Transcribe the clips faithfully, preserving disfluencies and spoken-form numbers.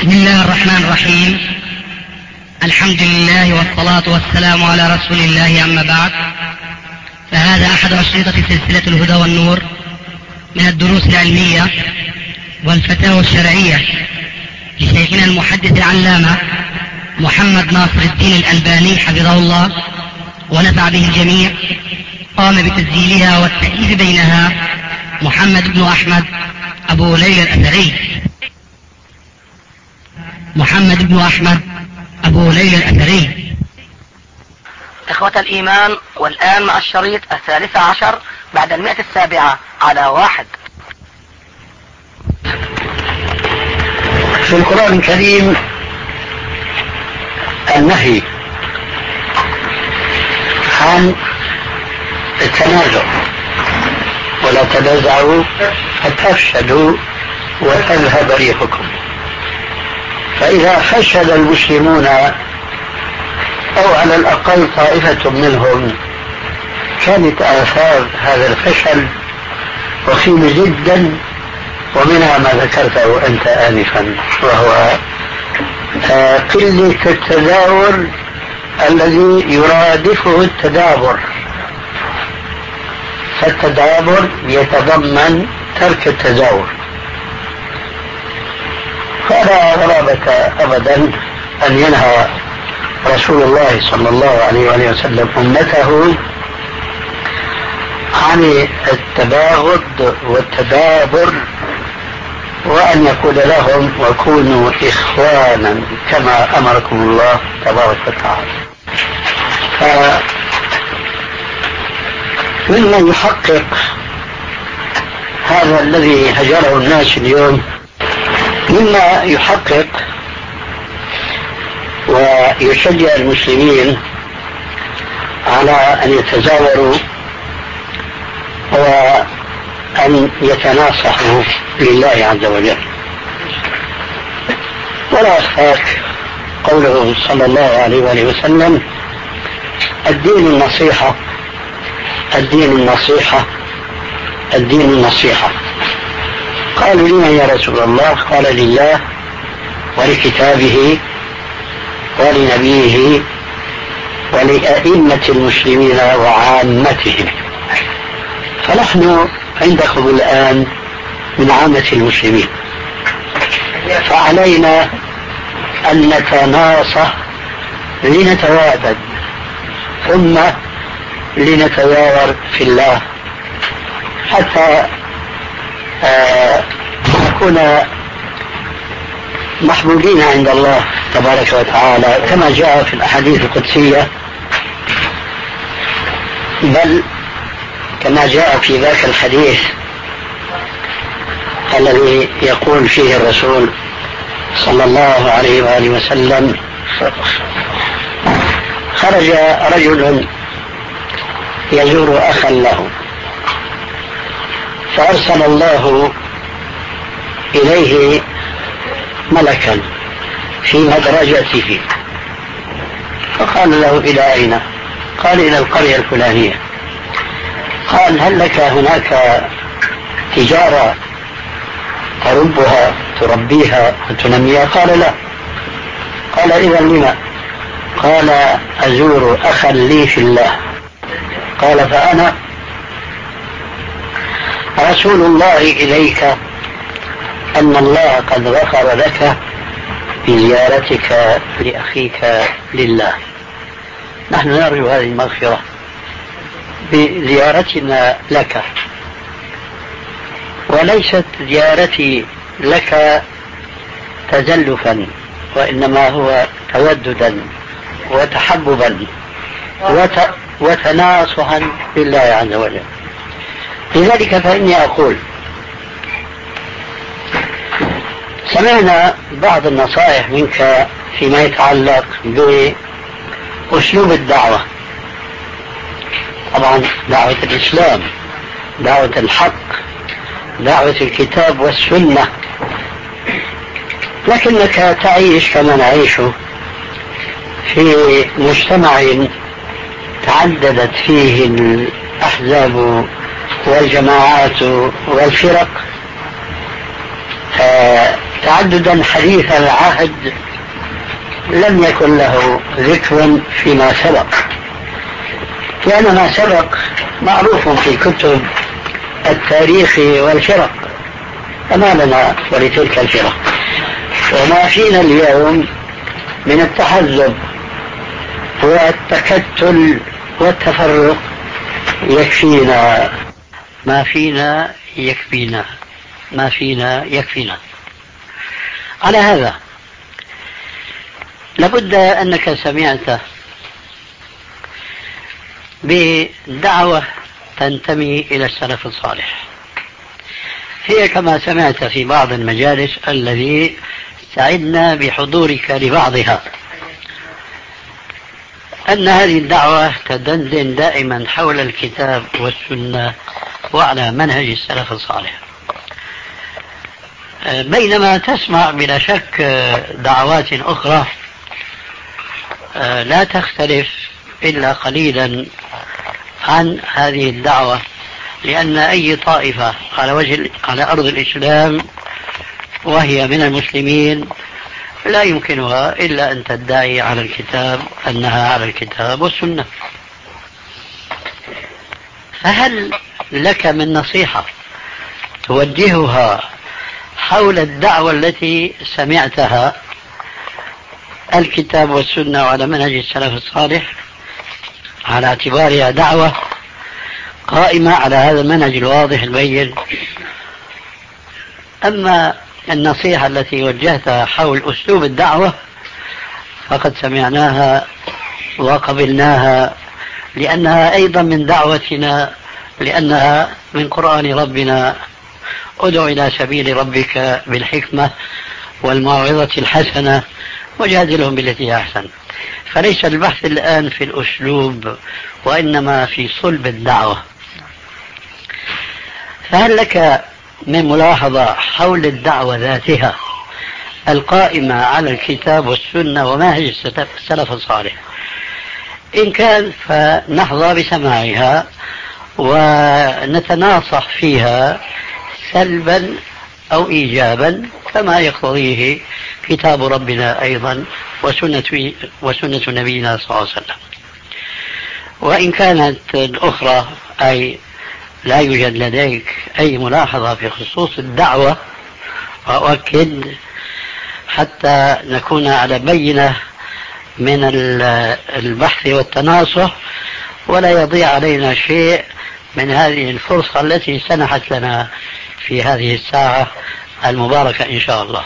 بسم الله الرحمن الرحيم. الحمد لله والصلاة والسلام على رسول الله، أما بعد، فهذا أحد أشرطة سلسلة الهدى والنور من الدروس العلمية والفتاوى الشرعية لشيخنا المحدث العلامة محمد ناصر الدين الألباني حفظه الله ونفع به الجميع. قام بتسجيلها والتأليف بينها محمد بن أحمد أبو ليلى الأثري محمد بن أحمد أبو ليلى الأثري. إخوة الإيمان، والآن مع الشريط الثالث عشر بعد المئة السابعة على واحد. في القرآن الكريم النهي عن التنازع، ولا تنازعوا فتفشلوا وتذهب ريحكم. فإذا فشل المسلمون أو على الأقل طائفة منهم كانت آثار هذا الفشل وخيمة جدا، ومنها ما ذكرته أنت آنفا، وهو قلة التداول الذي يرادفه التدابر. فالتدابر يتضمن ترك التزاور. فلا غرابة أبدا أن ينهى رسول الله صلى الله عليه وآله وسلم أمته عن التباغض والتدابر، وأن يقول لهم وكونوا إخوانا كما أمركم الله تبارك وتعالى. فممن يحقق هذا الذي هجره الناس اليوم، مما يحقق ويشجع المسلمين على أن يتزاوروا وأن يتناصحوا لله عز وجل. ولا أخفاك قوله صلى الله عليه وآله وسلم: الدين النصيحة، الدين النصيحة، الدين النصيحة. قالوا: لمن يا رسول الله؟ قال: لله ولكتابه ولنبيه ولأئمة المسلمين وعامتهم. فنحن عندكم الآن من عامة المسلمين، فعلينا أن نتناصح لنتوادد، ثم لنتواور في الله، حتى آه نكون محبوبين عند الله تبارك وتعالى، كما جاء في الأحاديث القدسية، بل كما جاء في ذاك الحديث الذي يقول فيه الرسول صلى الله عليه وآله وسلم: خرج رجل يزور أخا له، فأرسل الله إليه ملكا في مدرجته، فقال له: إلى أين؟ قال: إلى القرية الفلانية. قال: هل لك هناك تجارة تربها تربيها وتنميها؟ قال: لا. قال: إذا لما؟ قال: أزور أخا لي في الله. قال: فأنا رسول الله إليك أن الله قد غفر لك بزيارتك لأخيك لله. نحن نرجو هذه المغفرة بزيارتنا لك، وليست زيارتي لك تزلفا، وإنما هو توددا وتحببا وت... وتناصحا لله عز وجل. لذلك فإني أقول: سمعنا بعض النصائح منك فيما يتعلق بأسلوب الدعوة، طبعا دعوة الإسلام، دعوة الحق، دعوة الكتاب والسنة، لكنك تعيش كما نعيش في مجتمع تعددت فيه الأحزاب والجماعات والفرق، تعددا حديث العهد لم يكن له ذكر فيما سبق، لأن ما سبق معروف في كتب التاريخ والفرق، فما لنا ولتلك الفرق. وما فينا اليوم من التحزب والتكتل والتفرق يكفينا، ما فينا يكفينا ما فينا يكفينا. على هذا لابد أنك سمعت بدعوة تنتمي إلى السلف الصالح، هي كما سمعت في بعض المجالس الذي سعدنا بحضورك لبعضها، أن هذه الدعوة تدندن دائما حول الكتاب والسنة وعلى منهج السلف الصالح، بينما تسمع بلا شك دعوات أخرى لا تختلف إلا قليلا عن هذه الدعوة، لأن أي طائفة على وجه على أرض الإسلام وهي من المسلمين لا يمكنها إلا أن تدعي على الكتاب أنها على الكتاب والسنة. فهل لك من نصيحة توجهها حول الدعوة التي سمعتها الكتاب والسنة وعلى منهج السلف الصالح، على اعتبارها دعوة قائمة على هذا المنهج الواضح البين؟ أما النصيحة التي وجهتها حول أسلوب الدعوة فقد سمعناها وقبلناها، لأنها أيضا من دعوتنا، لأنها من قرآن ربنا: ادع إلى سبيل ربك بالحكمة والموعظة الحسنة وجادلهم بالتي هي أحسن. فليس البحث الآن في الأسلوب وإنما في صلب الدعوة. فهل لك من ملاحظة حول الدعوة ذاتها القائمة على الكتاب والسنة ومنهج السلف الصالح؟ إن كان فنحظى بسماعها ونتناصح فيها سلبا أو إيجابا كما يقتضيه كتاب ربنا أيضا وسنة, وسنة نبينا صلى الله عليه وسلم. وإن كانت الأخرى أي لا يوجد لديك أي ملاحظة في خصوص الدعوة، وأؤكد حتى نكون على بينة من البحث والتناصح ولا يضيع علينا شيء من هذه الفرصة التي سنحت لنا في هذه الساعة المباركة إن شاء الله.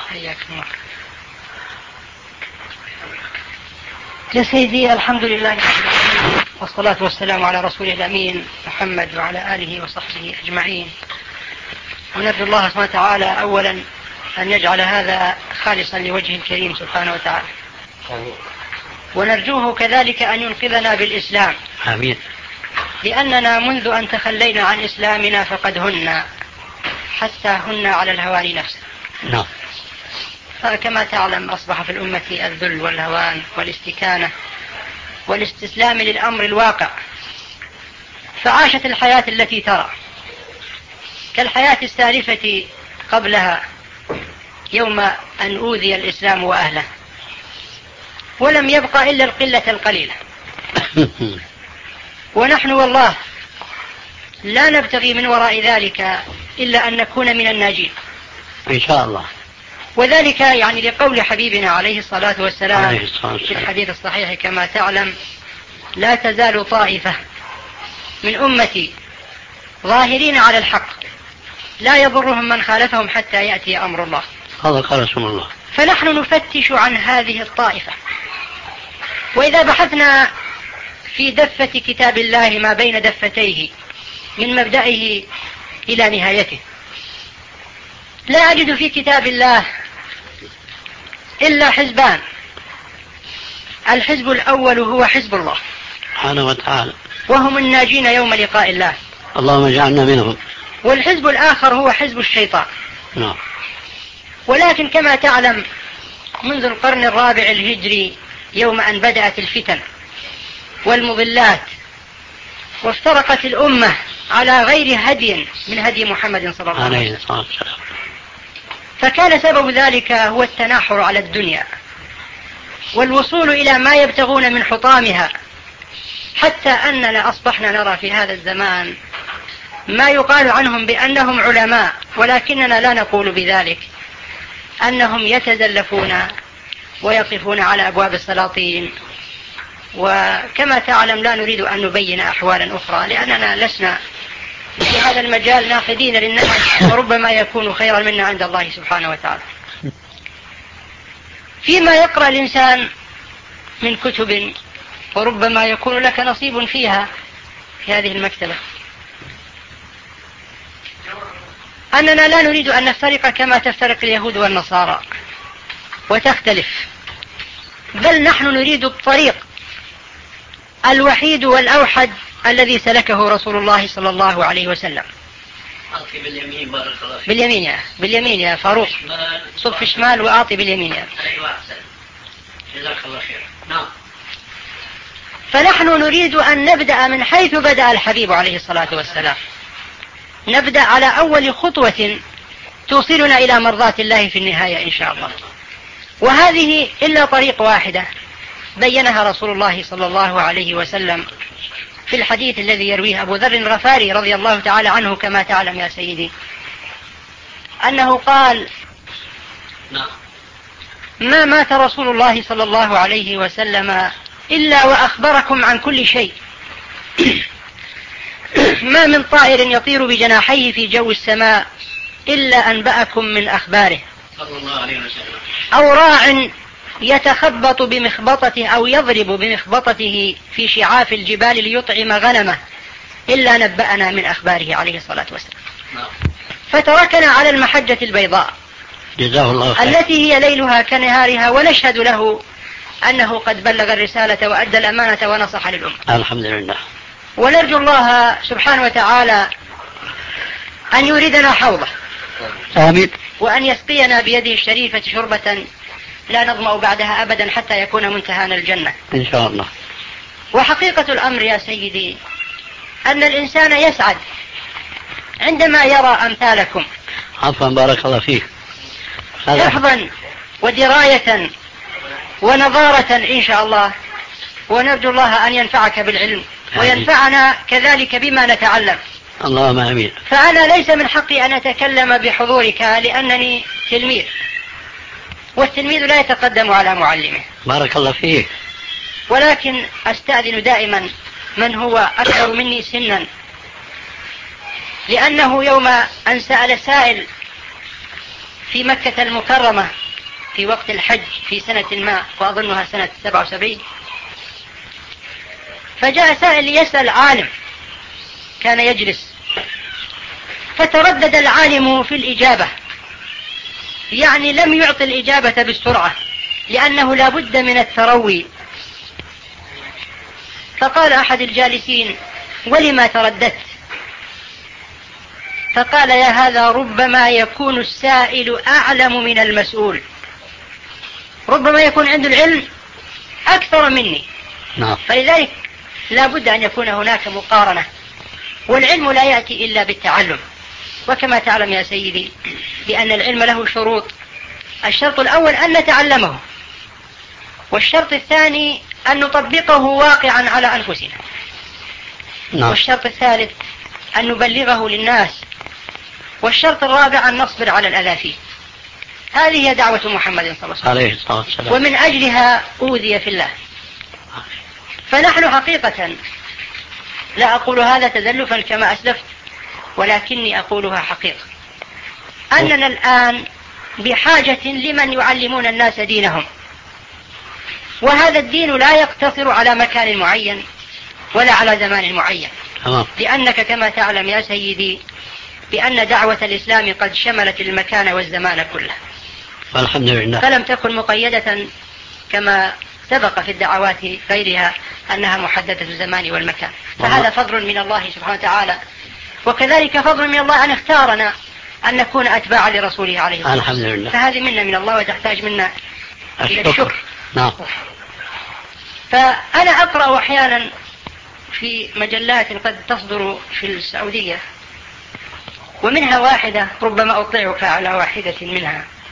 يا سيدي، الحمد لله والصلاة والسلام على رسوله الأمين محمد وعلى آله وصحبه أجمعين. ونرجو الله سبحانه وتعالى أولا أن يجعل هذا خالصا لوجهه الكريم سبحانه وتعالى، ونرجوه كذلك أن ينقذنا بالإسلام. آمين. لأننا منذ أن تخلينا عن إسلامنا فقد هن حتى هن على الهوان نفسه. نعم. فكما تعلم أصبح في الأمة الذل والهوان والاستكانة والاستسلام للأمر الواقع، فعاشت الحياة التي ترى كالحياة السالفة قبلها يوم أن أوذي الإسلام وأهله، ولم يبقى إلا القلة القليلة. ونحن والله لا نبتغي من وراء ذلك إلا أن نكون من الناجين إن شاء الله. وذلك يعني لقول حبيبنا عليه الصلاة والسلام في الحديث الصحيح كما تعلم: لا تزال طائفة من أمتي ظاهرين على الحق لا يضرهم من خالفهم حتى يأتي أمر الله. هذا قال رسول الله. فنحن نفتش عن هذه الطائفة، وإذا بحثنا في دفة كتاب الله ما بين دفتيه من مبدئه إلى نهايته لا أجد في كتاب الله إلا حزبان. الحزب الأول هو حزب الله سبحانه وتعالى، وهم الناجين يوم لقاء الله، اللهم اجعلنا منهم. والحزب الآخر هو حزب الشيطان. نعم. ولكن كما تعلم منذ القرن الرابع الهجري يوم أن بدأت الفتن والمضلات وافترقت الأمة على غير هدي من هدي محمد صلى الله عليه وسلم، فكان سبب ذلك هو التناحر على الدنيا والوصول إلى ما يبتغون من حطامها، حتى أننا أصبحنا نرى في هذا الزمان ما يقال عنهم بأنهم علماء ولكننا لا نقول بذلك، أنهم يتزلفون ويقفون على أبواب السلاطين. وكما تعلم لا نريد أن نبين أحوالا أخرى لأننا لسنا في هذا المجال ناقدين للناس، وربما يكون خيرا منا عند الله سبحانه وتعالى. فيما يقرأ الإنسان من كتب وربما يكون لك نصيب فيها في هذه المكتبة، أننا لا نريد أن نفترق كما تفترق اليهود والنصارى وتختلف، بل نحن نريد الطريق الوحيد والأوحد الذي سلكه رسول الله صلى الله عليه وسلم. أعطي باليمين بارك الله فيك. باليمين يا باليمين يا فاروق، صف شمال وأعطي باليمين يا. أيوة أحسن، جزاك الله خير. نعم. فنحن نريد أن نبدأ من حيث بدأ الحبيب عليه الصلاة والسلام، نبدأ على أول خطوة توصلنا إلى مرضاة الله في النهاية إن شاء الله. وهذه إلا طريق واحدة بينها رسول الله صلى الله عليه وسلم في الحديث الذي يرويه أبو ذر الغفاري رضي الله تعالى عنه كما تعلم يا سيدي، أنه قال: ما مات رسول الله صلى الله عليه وسلم إلا وأخبركم عن كل شيء، ما من طائر يطير بجناحيه في جو السماء إلا أنبأكم من أخباره، صلى الله عليه وسلم. أو راع يتخبط بمخبطته أو يضرب بمخبطته في شعاف الجبال ليطعم غنمه إلا نبأنا من أخباره عليه الصلاة والسلام. فتركنا على المحجة البيضاء جزاه الله خير، التي هي ليلها كنهارها، ونشهد له أنه قد بلغ الرسالة وأدى الأمانة ونصح للأمة. الحمد لله. ونرجو الله سبحانه وتعالى أن يريدنا حوضه، آمين، وأن يسقينا بيده الشريفة شربة لا نظمأ بعدها أبدا حتى يكون منتهانا الجنة إن شاء الله. وحقيقة الأمر يا سيدي أن الإنسان يسعد عندما يرى أمثالكم عفوا بارك الله فيك حفظا ودراية ونظارة إن شاء الله، ونرجو الله أن ينفعك بالعلم وينفعنا كذلك بما نتعلم. اللهم آمين. فأنا ليس من حقي أن أتكلم بحضورك لأنني تلميذ، والتلميذ لا يتقدم على معلمه. بارك الله فيك. ولكن أستأذن دائما من هو أكثر مني سنا، لأنه يوم أن سأل سائل في مكة المكرمة في وقت الحج في سنة ما وأظنها سنة سبعة وسبعين، فجاء سائل ليسأل عالم كان يجلس، فتردد العالم في الإجابة، يعني لم يعطي الإجابة بالسرعة لأنه لا بد من التروي. فقال أحد الجالسين: ولما ترددت؟ فقال: يا هذا ربما يكون السائل أعلم من المسؤول، ربما يكون عنده العلم أكثر مني. نعم. فلذلك لا بد أن يكون هناك مقارنة، والعلم لا يأتي إلا بالتعلم. وكما تعلم يا سيدي بأن العلم له شروط، الشرط الأول أن نتعلمه، والشرط الثاني أن نطبقه واقعا على أنفسنا، نعم. والشرط الثالث أن نبلغه للناس، والشرط الرابع أن نصبر على الأذى فيه. هذه هي دعوة محمد صلى الله عليه عليه الصلاة والسلام، ومن أجلها أوذي في الله. فنحن حقيقة لا أقول هذا تزلفا كما أسلفت، ولكني أقولها حقيقة، أننا الآن بحاجة لمن يعلمون الناس دينهم، وهذا الدين لا يقتصر على مكان معين ولا على زمان معين. تمام. لأنك كما تعلم يا سيدي بأن دعوة الإسلام قد شملت المكان والزمان كله، والحمد لله، فلم تكن مقيدة كما سبق في الدعوات غيرها أنها محددة الزمان والمكان. فهذا فضل من الله سبحانه وتعالى، وكذلك فضل من الله أن اختارنا أن نكون أتباعا لرسوله عليه الصلاة والسلام. الحمد لله. فهذه منا من الله وتحتاج منا إلى الشكر. نعم. فأنا أقرأ أحيانا في مجلات قد تصدر في السعودية، ومنها واحدة ربما أطلعك على واحدة منها،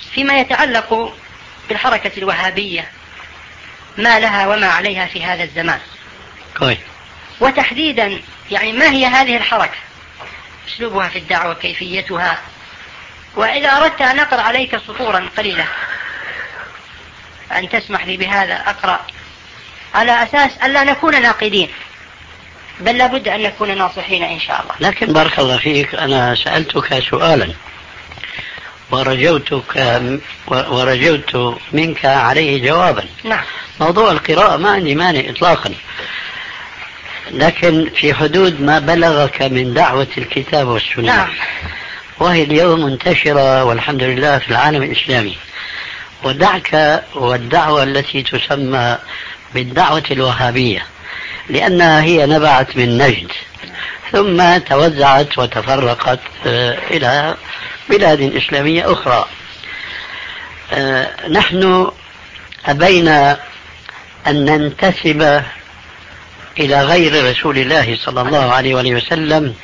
فيما يتعلق بالحركة الوهابية، ما لها وما عليها في هذا الزمان. كويس. وتحديدا يعني ما هي هذه الحركة، أسلوبها في الدعوة، كيفيتها. وإذا أردت أن أقرأ عليك سطورا قليلة، أن تسمح لي بهذا، أقرأ على أساس أن لا نكون ناقدين، بل لابد أن نكون ناصحين إن شاء الله. لكن بارك الله فيك، أنا سألتك سؤالا ورجوتك ورجوت منك عليه جوابا. نعم. موضوع القراءة ما عندي مانع إطلاقا، لكن في حدود ما بلغك من دعوة الكتاب والسنة. نعم. وهي اليوم منتشرة والحمد لله في العالم الإسلامي. ودعك والدعوة التي تسمى بالدعوة الوهابية، لأنها هي نبعت من نجد ثم توزعت وتفرقت إلى بلاد إسلامية أخرى. نحن أبينا أن ننتسب إلى غير رسول الله صلى الله عليه وآله وسلم.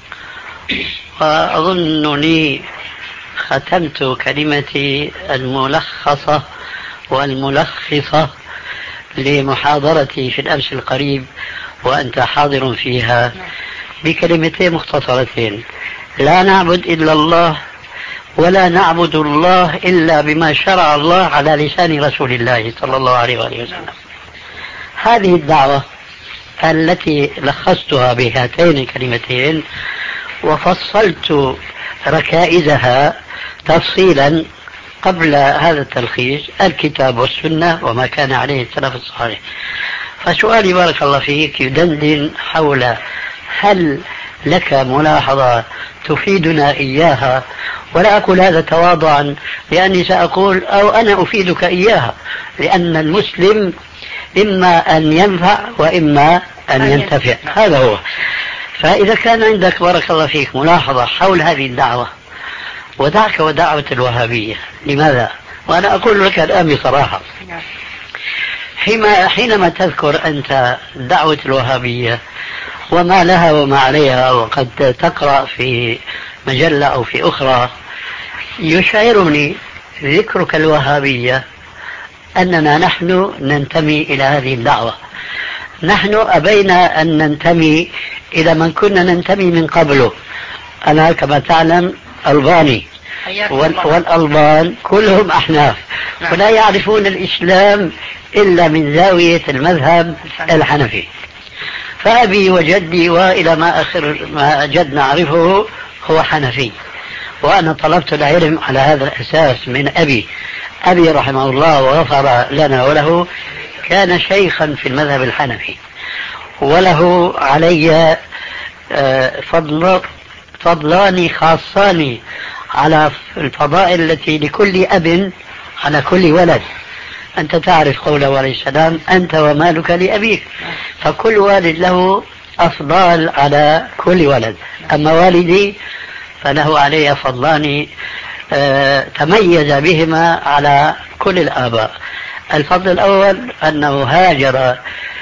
وأظنني ختمت كلمتي الملخصة والملخصة لمحاضرتي في الأمس القريب وأنت حاضر فيها بكلمتين مختصرتين: لا نعبد إلا الله، ولا نعبد الله إلا بما شرع الله على لسان رسول الله صلى الله عليه وآله وسلم. هذه الدعوة التي لخصتها بهاتين الكلمتين وفصلت ركائزها تفصيلا قبل هذا التلخيص: الكتاب والسنة وما كان عليه السلف الصالح. فسؤالي بارك الله فيك يدندن حول هل لك ملاحظة تفيدنا إياها؟ ولا أقول هذا تواضعا، لأني سأقول أو أنا أفيدك إياها، لأن المسلم إما أن ينفع وإما أن ينتفع، هذا هو. فإذا كان عندك بارك الله فيك ملاحظة حول هذه الدعوة، ودعك ودعوة الوهابية، لماذا؟ وأنا أقول لك الآن بصراحة، حينما تذكر أنت دعوة الوهابية وما لها وما عليها، وقد تقرأ في مجلة أو في أخرى، يشعرني ذكرك الوهابية أننا نحن ننتمي إلى هذه الدعوة. نحن أبينا أن ننتمي إلى من كنا ننتمي من قبله. أنا كما تعلم ألباني، والألبان كلهم أحناف ولا يعرفون الإسلام إلا من زاوية المذهب الحنفي. فأبي وجدي وإلى ما آخر ما جد نعرفه هو حنفي، وأنا طلبت العلم على هذا الأساس من أبي. أبي رحمه الله وغفر لنا وله كان شيخا في المذهب الحنفي، وله علي فضل فضلان خاصان على الفضائل التي لكل أب على كل ولد. أنت تعرف قوله عليه السلام: أنت ومالك لأبيك. فكل والد له أفضال على كل ولد. أما والدي فله علي فضلان تميز بهما على كل الآباء. الفضل الأول أنه هاجر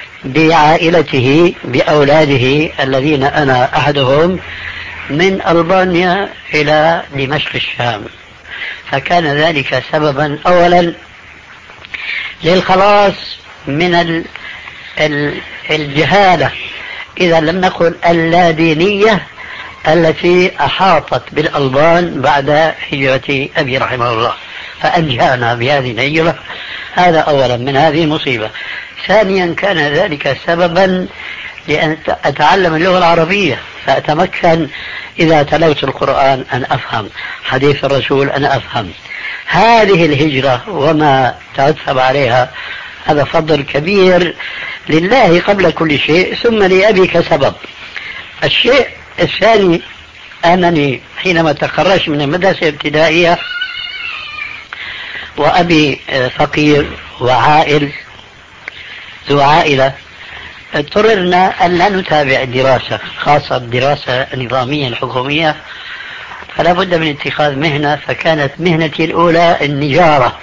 بعائلته بأولاده الذين أنا أحدهم من ألبانيا إلى دمشق الشام، فكان ذلك سببا أولا للخلاص من الجهالة، إذا لم نقل اللادينية، التي أحاطت بالألبان بعد هجرة أبي رحمه الله، فأنجانا بهذه الهجرة. هذا أولا من هذه المصيبة. ثانيا كان ذلك سببا لأن أتعلم اللغة العربية، فأتمكن إذا تلوت القرآن أن أفهم، حديث الرسول أن أفهم. هذه الهجرة وما ترتب عليها هذا فضل كبير لله قبل كل شيء، ثم لأبي كسبب. الشيء الثاني أنني حينما تخرجت من المدرسة الابتدائية وأبي فقير وعائل ذو عائلة، اضطررنا أن لا نتابع الدراسة، خاصة الدراسة النظامية الحكومية، فلا بد من اتخاذ مهنة. فكانت مهنتي الأولى النجارة،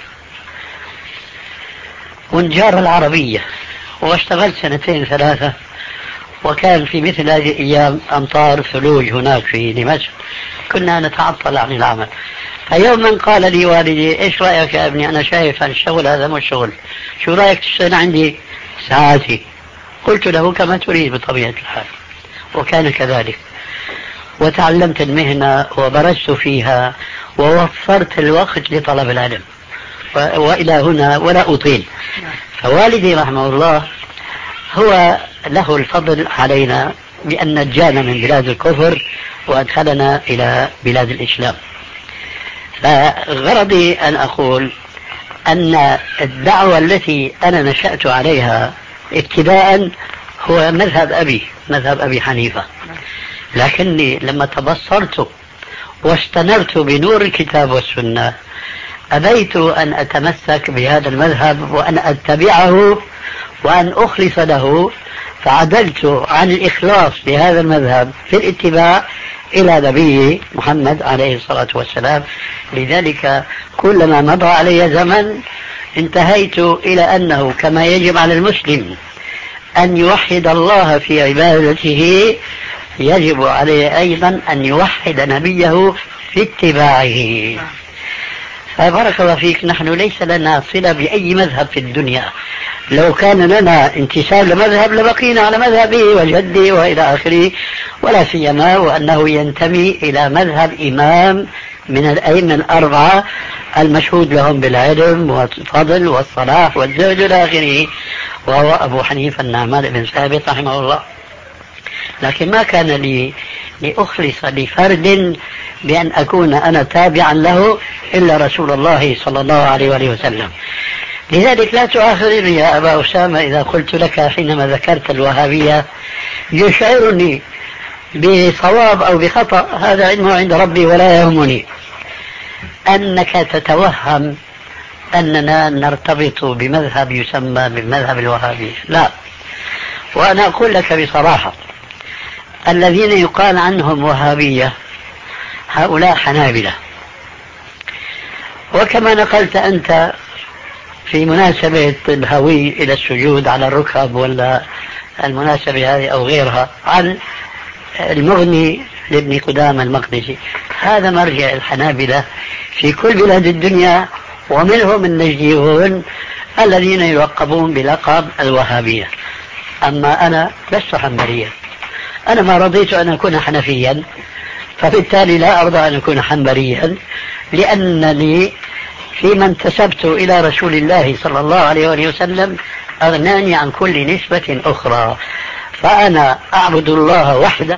والنجارة العربية، واشتغلت سنتين ثلاثة. وكان في مثل هذه الأيام أمطار ثلوج هناك في دمشق، كنا نتعطل عن العمل، فيوما قال لي والدي: ايش رأيك يا ابني؟ انا شايف الشغل هذا مو شغل، شو رأيك تشتغل عندي ساعاتي؟ قلت له: كما تريد بطبيعة الحال. وكان كذلك، وتعلمت المهنة وبرزت فيها ووفرت الوقت لطلب العلم. وإلى هنا ولا أطيل. فوالدي رحمه الله هو له الفضل علينا بأن نجانا من بلاد الكفر وأدخلنا إلى بلاد الإسلام. فغرضي أن أقول أن الدعوة التي أنا نشأت عليها ابتداء هو مذهب أبي مذهب أبي حنيفة، لكني لما تبصرت واستنرت بنور الكتاب والسنة أبيت أن أتمسك بهذا المذهب وأن أتبعه وأن أخلص له، فعدلت عن الإخلاص لهذا المذهب في الاتباع إلى نبي محمد عليه الصلاة والسلام. لذلك كلما مضى علي زمن انتهيت إلى أنه كما يجب على المسلم أن يوحد الله في عبادته يجب عليه أيضا أن يوحد نبيه في اتباعه. فبارك الله فيك، نحن ليس لنا صلة بأي مذهب في الدنيا. لو كان لنا انتساب لمذهب لبقينا على مذهبه وجده وإلى آخره، ولا سيما وأنه ينتمي إلى مذهب إمام من الأئمة الأربعة المشهود لهم بالعلم والفضل والصلاح والزهد إلى آخره، وهو أبو حنيفة النعمان بن ثابت رحمه الله. لكن ما كان لي لأخلص لفرد بأن أكون أنا تابعا له إلا رسول الله صلى الله عليه وآله وسلم. لذلك لا تؤاخذني يا أبا أسامة إذا قلت لك حينما ذكرت الوهابية يشعرني بصواب أو بخطأ، هذا علمه عند ربي ولا يهمني، أنك تتوهم أننا نرتبط بمذهب يسمى بالمذهب الوهابي. لا، وأنا أقول لك بصراحة الذين يقال عنهم وهابية هؤلاء حنابلة. وكما نقلت أنت في مناسبة الهوي إلى السجود على الركب ولا المناسبة هذه أو غيرها عن المغني لابن قدامة المقدسي، هذا مرجع الحنابلة في كل بلاد الدنيا، ومنهم النجديون الذين يلقبون بلقب الوهابية. أما أنا لست حنبليا، أنا ما رضيت أن أكون حنفيا، فبالتالي لا أرضى أن أكون حنبليا، لأنني فيما انتسبت إلى رسول الله صلى الله عليه وآله وسلم أغناني عن كل نسبة أخرى. فأنا أعبد الله وحده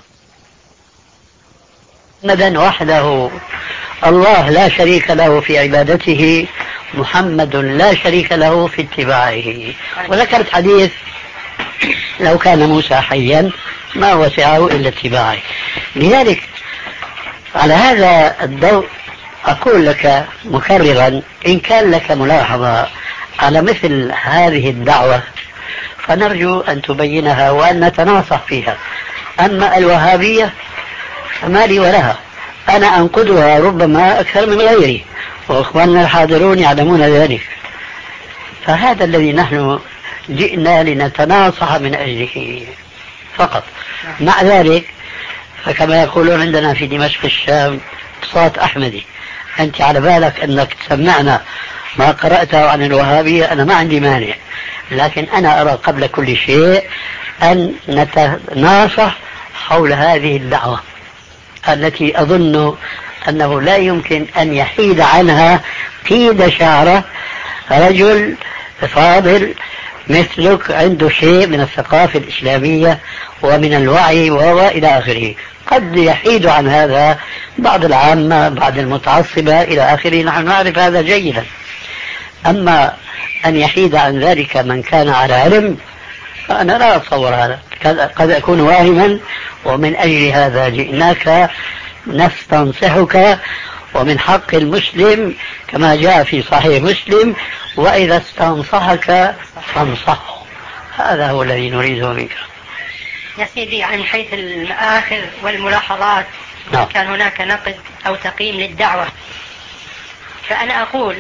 محمدا وحده، الله لا شريك له في عبادته، محمد لا شريك له في اتباعه. وذكرت حديث لو كان موسى حيا ما وسعه إلا اتباعه. لذلك على هذا الضوء أقول لك مكررا، إن كان لك ملاحظة على مثل هذه الدعوة فنرجو أن تبينها وأن نتناصح فيها. أما الوهابية فما لي ولها، أنا أنقدها ربما أكثر من غيري، وإخواننا الحاضرون يعلمون ذلك. فهذا الذي نحن جئنا لنتناصح من أجله فقط. مع ذلك فكما يقولون عندنا في دمشق الشام صوت أحمدي، أنت على بالك أنك تسمعنا ما قرأته عن الوهابية، أنا ما عندي مانع، لكن أنا أرى قبل كل شيء أن نتناصح حول هذه الدعوة التي أظن أنه لا يمكن أن يحيد عنها قيد شعره رجل فاضل مثلك عنده شيء من الثقافة الإسلامية ومن الوعي وإلى آخره. قد يحيد عن هذا بعض العامة بعض المتعصبة إلى آخره، نحن نعرف هذا جيدا. أما أن يحيد عن ذلك من كان على علم فأنا لا أتصور هذا، قد أكون واهما، ومن أجل هذا جئناك نستنصحك، ومن حق المسلم كما جاء في صحيح مسلم وإذا استنصحك فانصحه. هذا هو الذي نريده منك. يا سيدي، عن حيث المآخذ والملاحظات نعم. كان هناك نقد أو تقييم للدعوة، فأنا أقول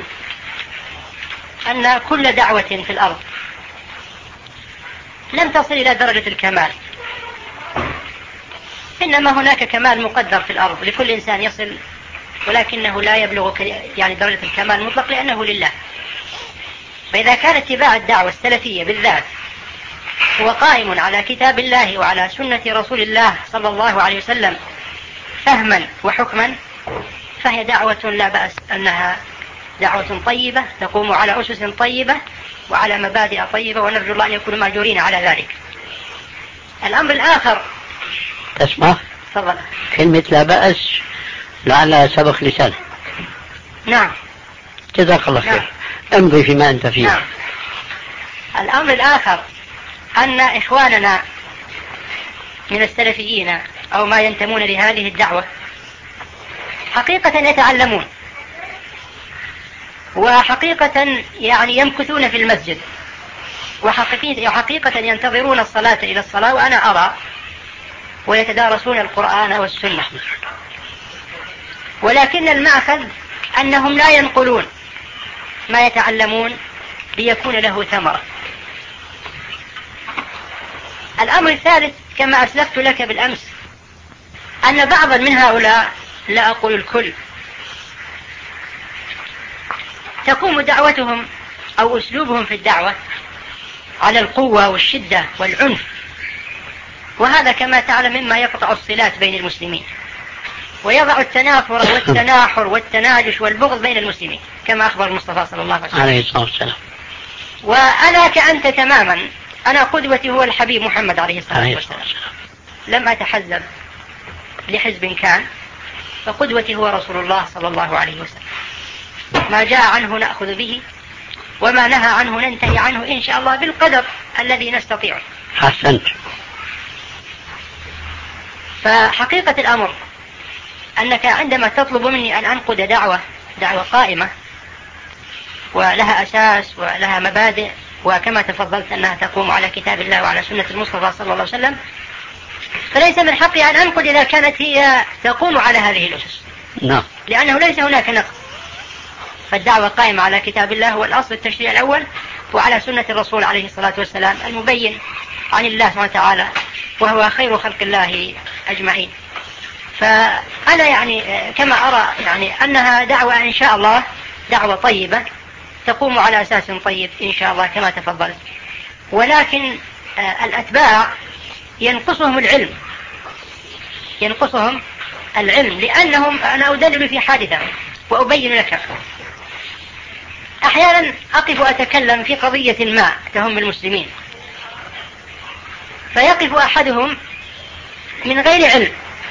أن كل دعوة في الأرض لم تصل إلى درجة الكمال، إنما هناك كمال مقدر في الأرض، لكل إنسان يصل ولكنه لا يبلغ يعني درجة الكمال المطلق لأنه لله. فإذا كان اتباع الدعوة السلفية بالذات هو قائم على كتاب الله وعلى سنة رسول الله صلى الله عليه وسلم فهما وحكما، فهي دعوة لا بأس أنها دعوة طيبة تقوم على أسس طيبة وعلى مبادئ طيبة، ونرجو الله أن يكونوا مأجورين على ذلك. الأمر الآخر. تسمع؟ تفضل. كلمة لا بأس لعلها سبق لسان. نعم. جزاك الله خير. نعم. امضي فيما أنت فيه. نعم. الأمر الآخر أن إخواننا من السلفيين أو ما ينتمون لهذه الدعوة حقيقة يتعلمون، وحقيقة يعني يمكثون في المسجد، وحقيقة ينتظرون الصلاة إلى الصلاة وأنا أرى، ويتدارسون القرآن والسنة، ولكن المأخذ أنهم لا ينقلون ما يتعلمون ليكون له ثمرة. الأمر الثالث كما أسلفت لك بالأمس أن بعضا من هؤلاء، لا أقول الكل، تقوم دعوتهم أو أسلوبهم في الدعوة على القوة والشدة والعنف، وهذا كما تعلم مما يقطع الصلات بين المسلمين ويضع التنافر والتناحر والتناجش والبغض بين المسلمين كما أخبر المصطفى صلى الله عليه وسلم. عليه الصلاة والسلام. وأنا كأنت تماما، أنا قدوتي هو الحبيب محمد عليه الصلاة والسلام، لم أتحزب لحزب كان، فقدوتي هو رسول الله صلى الله عليه وسلم. ما جاء عنه نأخذ به، وما نهى عنه ننتهي عنه إن شاء الله بالقدر الذي نستطيعه. أحسنت. فحقيقة الأمر أنك عندما تطلب مني أن أنقد دعوة دعوة قائمة ولها أساس ولها مبادئ، وكما تفضلت أنها تقوم على كتاب الله وعلى سنة المصطفى صلى الله عليه وسلم، فليس من حقي أن أنقد إذا كانت هي تقوم على هذه الأسس. نعم. لأنه ليس هناك نقد، فالدعوة قائمة على كتاب الله هو الأصل التشريع الأول، وعلى سنة الرسول عليه الصلاة والسلام المبين عن الله سبحانه وتعالى، وهو خير خلق الله أجمعين. فأنا يعني كما أرى يعني أنها دعوة إن شاء الله دعوة طيبة تقوم على أساس طيب إن شاء الله كما تفضلت، ولكن الأتباع ينقصهم العلم ينقصهم العلم لأنهم، أنا أدلل في حادثة وأبين لك. أحيانا أقف أتكلم في قضية ما تهم المسلمين، فيقف أحدهم من غير علم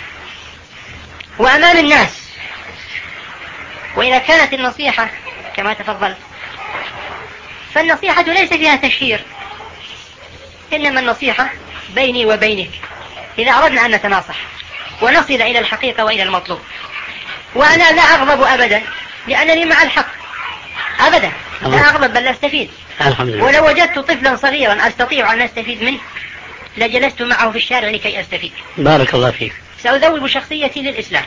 وأمام الناس، وإذا كانت النصيحة كما تفضلت فالنصيحة ليس فيها تشهير، إنما النصيحة بيني وبينك إذا أردنا أن نتناصح ونصل إلى الحقيقة وإلى المطلوب. وأنا لا أغضب أبدا لأنني مع الحق أبدا، لا أغضب بل أستفيد. ولو وجدت طفلا صغيرا أستطيع أن أستفيد منه لجلست معه في الشارع لكي أستفيد. بارك الله فيك. سأذوب شخصيتي للإسلام.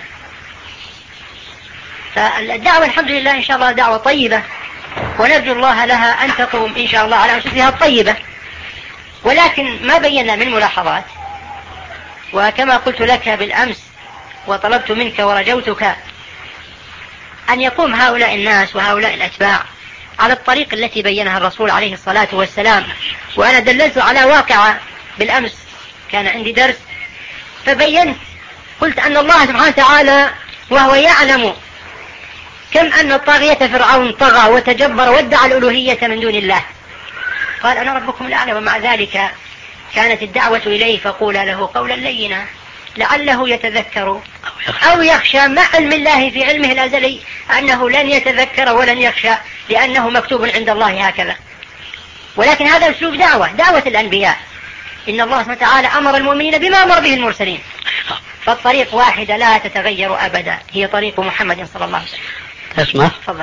فالدعوة الحمد لله إن شاء الله دعوة طيبة، ونرجو الله لها أن تقوم إن شاء الله على أسسها الطيبة، ولكن ما بينا من ملاحظات، وكما قلت لك بالأمس وطلبت منك ورجوتك أن يقوم هؤلاء الناس وهؤلاء الأتباع على الطريق التي بينها الرسول عليه الصلاة والسلام. وأنا دللت على واقعة بالأمس، كان عندي درس فبينت قلت أن الله سبحانه وتعالى وهو يعلم كم أن الطاغية فرعون طغى وتجبر وادعى الألوهية من دون الله، قال أنا ربكم الأعلى، ومع ذلك كانت الدعوة إليه فقولا له قولا لينا لعله يتذكر أو يخشى، مع علم الله في علمه الأزلي أنه لن يتذكر ولن يخشى لأنه مكتوب عند الله هكذا. ولكن هذا أسلوب دعوة دعوة الأنبياء، إن الله سبحانه وتعالى أمر المؤمنين بما أمر به المرسلين، فالطريق واحدة لا تتغير أبدا، هي طريق محمد صلى الله عليه وسلم. تسمع؟ تفضل.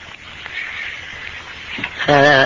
آه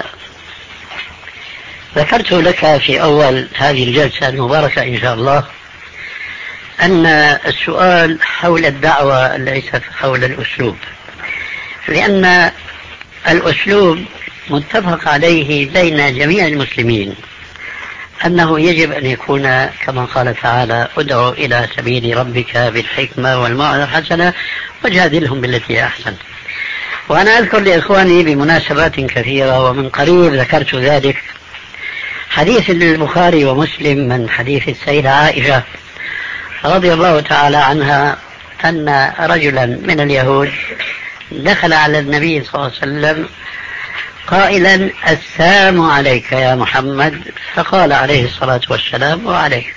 ذكرت لك في أول هذه الجلسة المباركة إن شاء الله أن السؤال حول الدعوة ليس حول الأسلوب، لأن الأسلوب متفق عليه بين جميع المسلمين أنه يجب أن يكون كما قال تعالى ادعو إلى سبيل ربك بالحكمة والموعظة الحسنة وجادلهم بالتي أحسن. وأنا أذكر لإخواني بمناسبات كثيرة ومن قريب ذكرت ذلك حديث البخاري ومسلم من حديث السيدة عائشة رضي الله تعالى عنها أن رجلا من اليهود دخل على النبي صلى الله عليه وسلم قائلا السلام عليك يا محمد، فقال عليه الصلاة والسلام وعليك.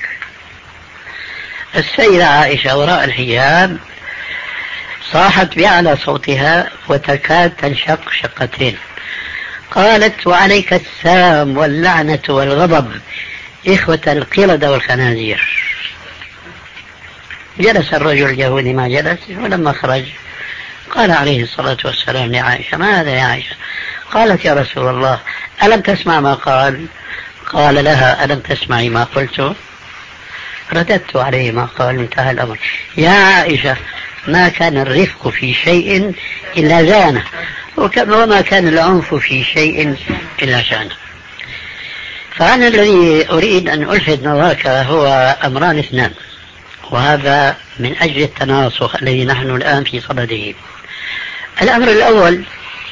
السيدة عائشة وراء الحجاب صاحت بأعلى صوتها وتكاد تنشق شقتين، قالت وعليك السام واللعنة والغضب إخوة القردة والخنازير. جلس الرجل اليهودي ما جلس، ولما خرج قال عليه الصلاة والسلام لعائشة ما هذا يا عائشة؟ قالت يا رسول الله ألم تسمع ما قال؟ قال لها ألم تسمعي ما قلت؟ رددت عليه ما قال، انتهى الأمر. يا عائشة ما كان الرفق في شيء إلا زانه، وما كان العنف في شيء إلا شانه. فأنا الذي أريد أن ألفت نظرك هو أمران اثنان، وهذا من أجل التناصح الذي نحن الآن في صدده. الأمر الأول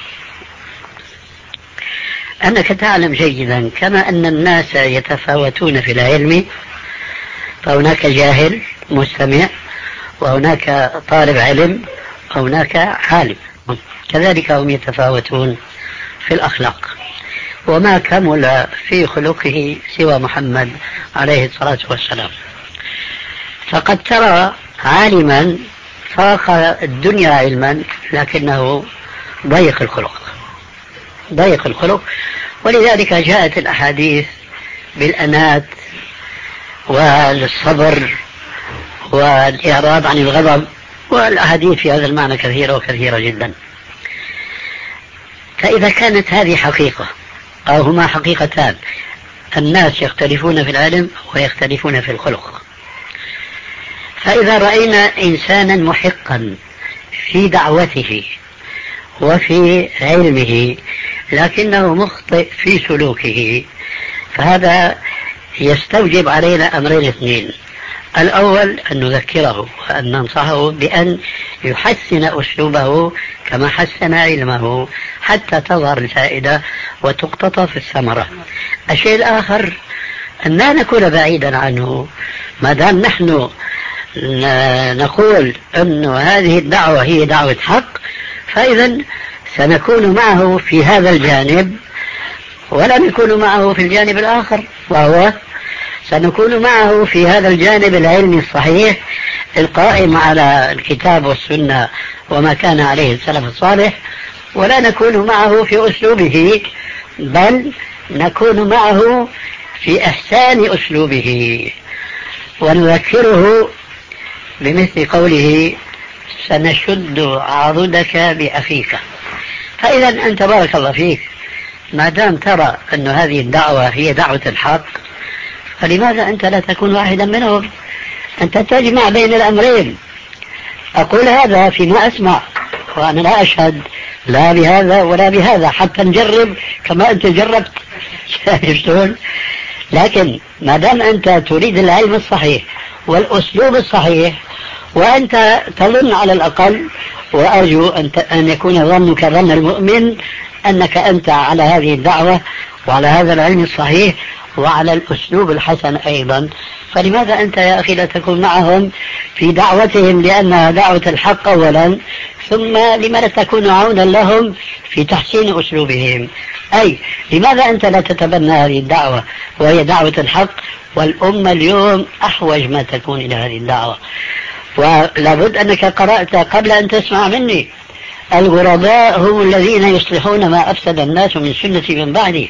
أنك تعلم جيدا كما أن الناس يتفاوتون في العلم، فهناك جاهل مستمع، وهناك طالب علم، وهناك عالم، كذلك هم يتفاوتون في الأخلاق. وما كمل في خلقه سوى محمد عليه الصلاة والسلام. فقد ترى عالما فاق الدنيا علما لكنه ضيق الخلق ضيق الخلق ولذلك جاءت الأحاديث بالأنات والصبر والإعراض عن الغضب، والأحاديث في هذا المعنى كثيرة وكثيرة جدا. فإذا كانت هذه حقيقة أو هما حقيقتان، الناس يختلفون في العلم ويختلفون في الخلق، فإذا رأينا إنسانا محقا في دعوته وفي علمه لكنه مخطئ في سلوكه، فهذا يستوجب علينا أمرين اثنين. الأول أن نذكره وأن ننصحه بأن يحسن أسلوبه كما حسن علمه حتى تظهر الفائدة وتقتطف الثمرة. الشيء الآخر أن لا نكون بعيدا عنه، ما دام نحن نقول أن هذه الدعوة هي دعوة حق، فإذا سنكون معه في هذا الجانب ولا نكون معه في الجانب الآخر، وهو سنكون معه في هذا الجانب العلمي الصحيح القائم على الكتاب والسنة وما كان عليه السلف الصالح، ولا نكون معه في أسلوبه، بل نكون معه في إحسان أسلوبه ونذكره بمثل قوله سنشد عضدك بأخيك. فإذا أنت بارك الله فيك ما دام ترى أن هذه الدعوة هي دعوة الحق، فلماذا أنت لا تكون واحدا منهم؟ أنت تجمع بين الأمرين. أقول هذا فيما أسمع وأنا لا أشهد لا بهذا ولا بهذا حتى نجرب كما أنت جربت. لكن ما دام أنت تريد العلم الصحيح والأسلوب الصحيح، وأنت تظن على الأقل، وأرجو أن يكون ظنك ظن المؤمن أنك أنت على هذه الدعوة وعلى هذا العلم الصحيح وعلى الأسلوب الحسن أيضا، فلماذا أنت يا أخي لا تكون معهم في دعوتهم لأنها دعوة الحق أولا، ثم لما لا تكون عونا لهم في تحسين أسلوبهم؟ أي لماذا أنت لا تتبنى هذه الدعوة وهي دعوة الحق، والأمة اليوم أحوج ما تكون إلى هذه الدعوة. ولابد أنك قرأت قبل أن تسمع مني الغرباء هم الذين يصلحون ما أفسد الناس من سنتي من بعدي.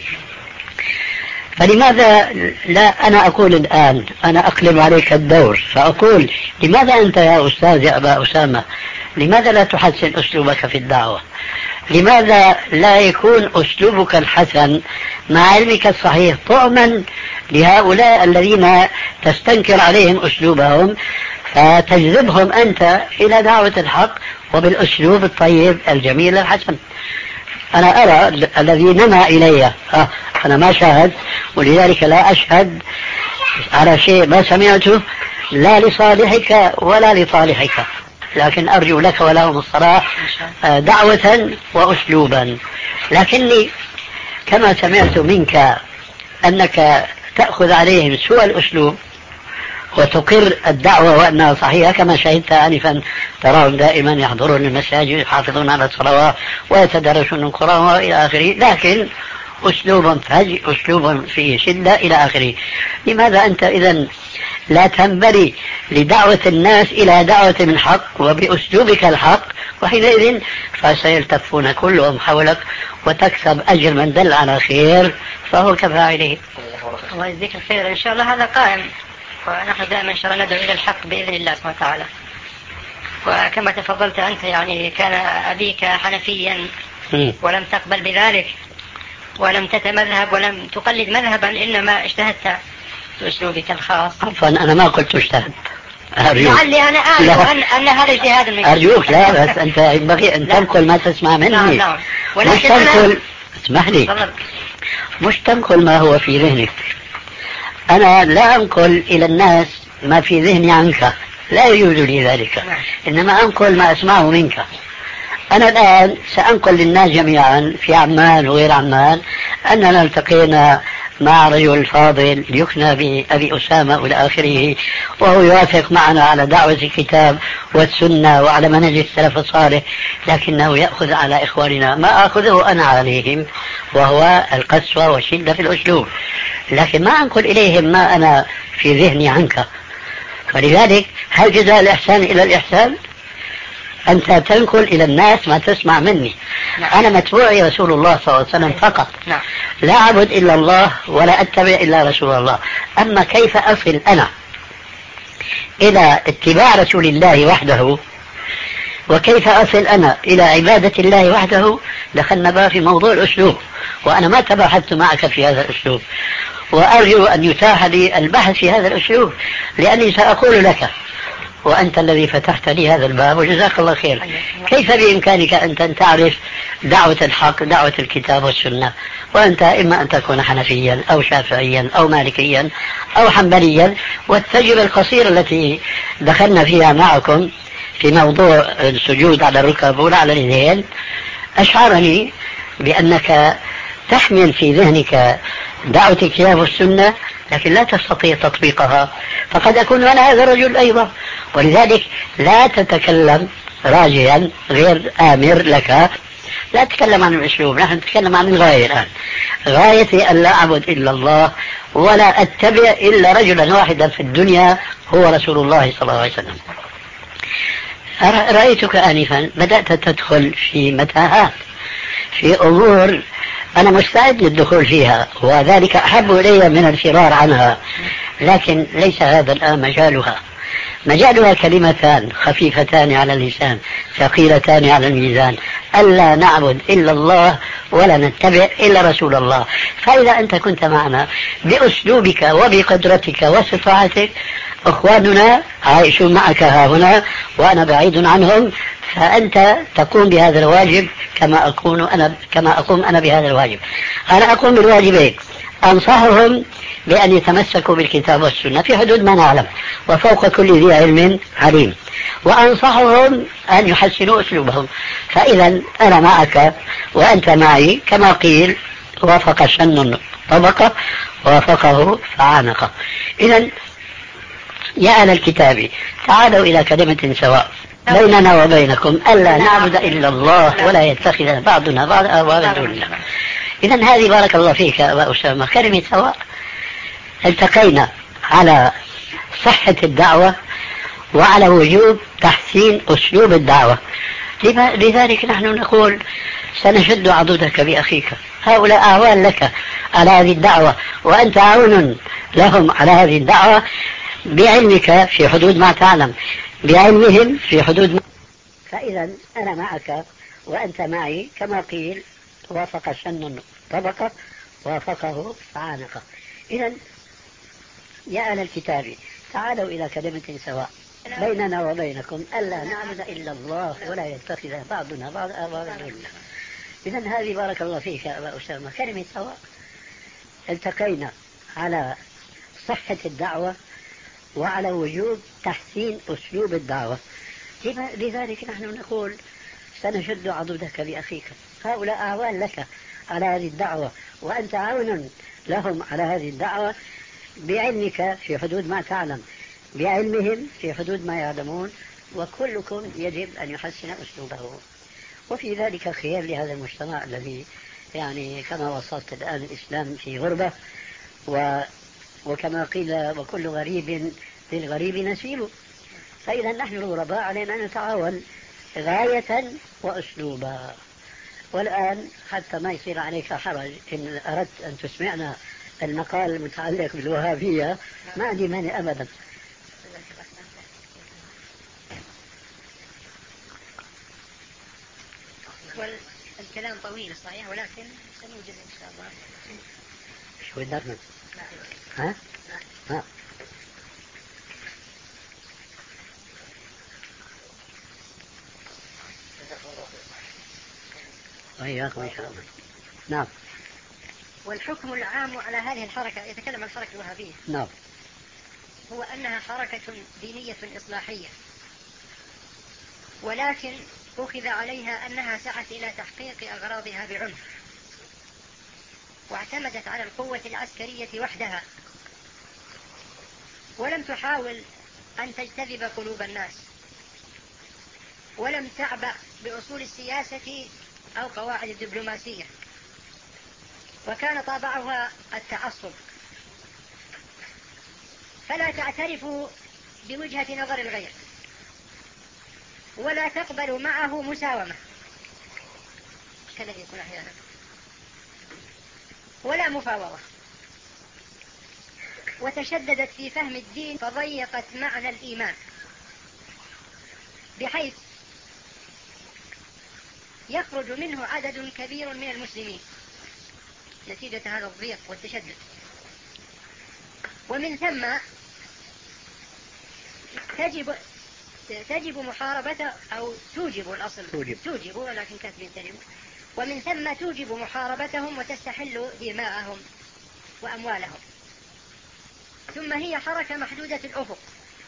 فلماذا لا أنا أقول الآن، أنا أقلب عليك الدور فأقول لماذا أنت يا أستاذ يا أبا أسامة لماذا لا تحسن أسلوبك في الدعوة؟ لماذا لا يكون أسلوبك الحسن مع علمك الصحيح طعما لهؤلاء الذين تستنكر عليهم أسلوبهم، فتجذبهم أنت إلى دعوة الحق وبالأسلوب الطيب الجميل الحسن؟ أنا أرى الذي نمى إلي، آه أنا ما شاهد، ولذلك لا أشهد على شيء ما سمعته لا لصالحك ولا لصالحك، لكن أرجو لك ولهم الصلاح دعوة وأسلوبا. لكني كما سمعت منك أنك تأخذ عليهم سوء الأسلوب وتقر الدعوة وأنها صحيحة، كما شهدت آنفا تراهم دائما يحضرون المساجد يحافظون على الصلوات ويتدرسون القرآن وإلى آخره، لكن أسلوب فج أسلوب فيه شدة إلى آخره. لماذا أنت إذن لا تنبري لدعوة الناس إلى دعوة من حق وبأسلوبك الحق، وحينئذ فسيلتفون كلهم حولك وتكسب أجر من دل على خير فهو كفاعله. الله يجزيك الخير. إن شاء الله هذا قائم، ونحن دائما إن شاء الله ندعو إلى الحق بإذن الله سبحانه وتعالى. وكما تفضلت أنت يعني كان أبيك حنفيا ولم تقبل بذلك ولم تتمذهب ولم تقلد مذهبا، إنما اجتهدت بأسلوبك الخاص. عفوا أنا ما قلت اجتهد، لعلي أنا أعرف أن, أن هذا اجتهاد منك. أرجوك لا، بس أنت ينبغي أن تنقل ما تسمع مني. نعم نعم. مش تنقل، اسمح لي، مش تنقل ما هو في ذهنك. أنا لا أنقل إلى الناس ما في ذهني عنك، لا يجوز لي ذلك، إنما أنقل ما أسمعه منك. أنا الآن سأنقل للناس جميعا في عمان وغير عمان أننا التقينا مع رجل فاضل يكنى بأبي أسامة وإلى آخره، وهو يوافق معنا على دعوة الكتاب والسنة وعلى منهج السلف الصالح، لكنه يأخذ على إخواننا ما أخذه أنا عليهم، وهو القسوة والشدة في الأسلوب، لكن ما أنقل إليهم ما أنا في ذهني عنك. فلذلك هل جزاء الإحسان إلى الإحسان؟ أنت تنقل إلى الناس ما تسمع مني. نعم. أنا متبوعي رسول الله صلى الله عليه وسلم فقط. نعم. لا أعبد إلا الله ولا أتبع إلا رسول الله. أما كيف أصل أنا إلى اتباع رسول الله وحده وكيف أصل أنا إلى عبادة الله وحده، دخلنا بقى في موضوع الأسلوب، وأنا ما تباحثت معك في هذا الأسلوب، وأرجو أن يتاح لي البحث في هذا الأسلوب، لأني سأقول لك وأنت الذي فتحت لي هذا الباب وجزاك الله خير، كيف بإمكانك أنت أن تعرف دعوة الحق دعوة الكتاب والسنة وأنت إما أن تكون حنفيا أو شافعيا أو مالكيا أو حنبليا؟ والتجربة القصيرة التي دخلنا فيها معكم في موضوع السجود على الركب ولا على اليدين أشعرني بأنك تحمل في ذهنك دعوة الكتاب والسنة لكن لا تستطيع تطبيقها، فقد أكون أنا هذا الرجل أيضا. ولذلك لا تتكلم راجيا غير آمر لك، لا تتكلم عن الأسلوب، نحن نتكلم عن الغاية الآن. غايتي أن لا أعبد إلا الله ولا أتبع إلا رجلا واحدا في الدنيا هو رسول الله صلى الله عليه وسلم. رأيتك آنفا بدأت تدخل في متاهات، في أمور أنا مستعد للدخول فيها وذلك أحب إلي من الفرار عنها، لكن ليس هذا الآن مجالها. مجالها كلمتان خفيفتان على اللسان ثقيلتان على الميزان: ألا نعبد إلا الله ولا نتبع إلا رسول الله. فإذا أنت كنت معنا بأسلوبك وبقدرتك واستطاعتك، أخواننا عايشون معك ها هنا وأنا بعيد عنهم، فأنت تقوم بهذا الواجب كما أكون أنا كما أقوم أنا بهذا الواجب. أنا أقوم بالواجبين: أنصحهم بأن يتمسكوا بالكتاب والسنة في حدود ما نعلم، وفوق كل ذي علم عليم، وأنصحهم أن يحسنوا أسلوبهم. فإذا أنا معك وأنت معي، كما قيل: وافق شن طبقة وافقه فعانقه. إذا يا أهل الكتاب تعالوا إلى كلمة سواء بيننا وبينكم ألا نعبد إلا الله ولا يتخذ بعضنا بعض أربابا دون الله. إذا هذه بارك الله فيك يا أبا أسامة كلمة سواء. التقينا على صحة الدعوة وعلى وجوب تحسين أسلوب الدعوة، لذلك نحن نقول سنشد عضدك بأخيك. هؤلاء أعوان لك على هذه الدعوة وأنت عون لهم على هذه الدعوة بعلمك في حدود ما تعلم، بعلمهم في حدود ما. فإذا أنا معك وأنت معي، كما قيل: وافق شن طبقة وافقه فعانقه. إذا يا أهل الكتاب تعالوا إلى كلمة سواء بيننا وبينكم ألا نعبد إلا الله ولا يتخذ بعضنا بعض أربابا دون الله. إذا هذه بارك الله فيك يا أبا أسامة كلمة سواء، التقينا على صحة الدعوة وعلى وجوب تحسين أسلوب الدعوة. لذلك نحن نقول سنشد عضدك بأخيك، هؤلاء أعوان لك على هذه الدعوة وأنت عون لهم على هذه الدعوة بعلمك في حدود ما تعلم، بعلمهم في حدود ما يعلمون، وكلكم يجب أن يحسن أسلوبه. وفي ذلك خير لهذا المجتمع الذي يعني كما وصلت الآن الإسلام في غربة، و وكما قيل وكل غريب للغريب نسيب. فإذا نحن الغرباء علينا أن نتعاون غاية وأسلوبا. والآن حتى ما يصير عليك حرج إن أردت أن تسمعنا المقال المتعلق بالوهابية ما عندي مانع أبدا. والكلام طويل صحيح، ولكن سنوجد إن شاء الله. شو الدرجة؟ ها؟ ها؟ وإياكم إن شاء الله. نعم. والحكم العام على هذه الحركة، يتكلم عن الحركة الوهابية، نعم، هو أنها حركة دينية إصلاحية، ولكن أخذ عليها أنها سعت إلى تحقيق أغراضها بعنف، واعتمدت على القوة العسكرية وحدها، ولم تحاول أن تجتذب قلوب الناس، ولم تعبأ بأصول السياسة أو قواعد الدبلوماسية، وكان طابعها التعصب، فلا تعترف بوجهة نظر الغير، ولا تقبل معه مساومة كالذي يكون أحيانا، ولا مفاوضة، وتشددت في فهم الدين فضيقت معنى الإيمان، بحيث يخرج منه عدد كبير من المسلمين نتيجة هذا الضيق والتشدد. ومن ثم تجب تجب محاربة أو توجب الأصل توجب, توجب ولكن كاتبين تجب. ومن ثم توجب محاربتهم وتستحل دماءهم وأموالهم. ثم هي حركة محدودة الأفق،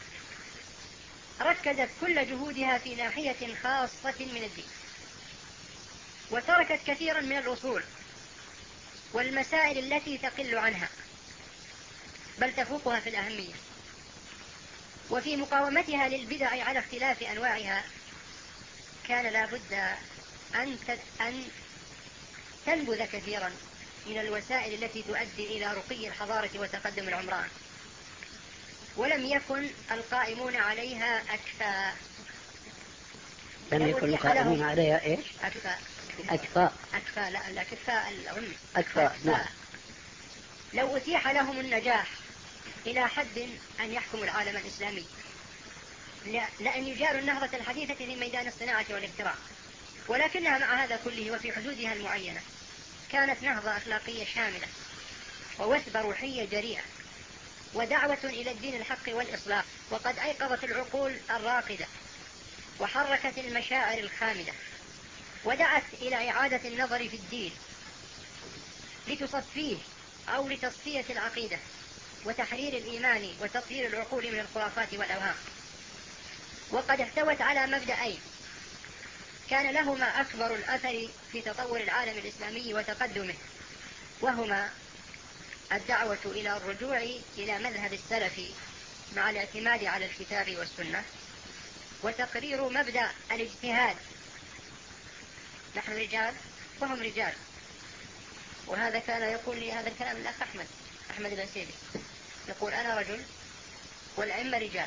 ركزت كل جهودها في ناحية خاصة من الدين، وتركت كثيرا من الأصول والمسائل التي تقل عنها بل تفوقها في الأهمية. وفي مقاومتها للبدع على اختلاف أنواعها كان لا بد أن أن تنبذ كثيرا من الوسائل التي تؤدي إلى رقي الحضارة وتقدم العمران، ولم يكن القائمون عليها أكفاء. لم يكن القائمون عليها إيش؟ أكفاء أكفاء أكفاء لا الأكفاء العلم أكفاء. نعم. لو أتيح لهم النجاح إلى حد أن يحكموا العالم الإسلامي، لأن يجاروا النهضة الحديثة في ميدان الصناعة والاختراع، ولكنها مع هذا كله وفي حدودها المعينة كانت نهضة أخلاقية شاملة ووثبة روحية جريئة ودعوة إلى الدين الحق والإصلاح، وقد أيقظت العقول الراقدة وحركت المشاعر الخامدة ودعت إلى إعادة النظر في الدين لتصفيه أو لتصفية العقيدة وتحرير الإيمان وتطهير العقول من الخرافات والأوهام. وقد احتوت على مبدأين كان لهما أكبر الأثر في تطور العالم الإسلامي وتقدمه، وهما الدعوة إلى الرجوع إلى مذهب السلف مع الاعتماد على الكتاب والسنة، وتقرير مبدأ الاجتهاد. نحن رجال وهم رجال، وهذا كان يقول لي هذا الكلام الأخ أحمد أحمد الأسيري، يقول أنا رجل والأئمة رجال.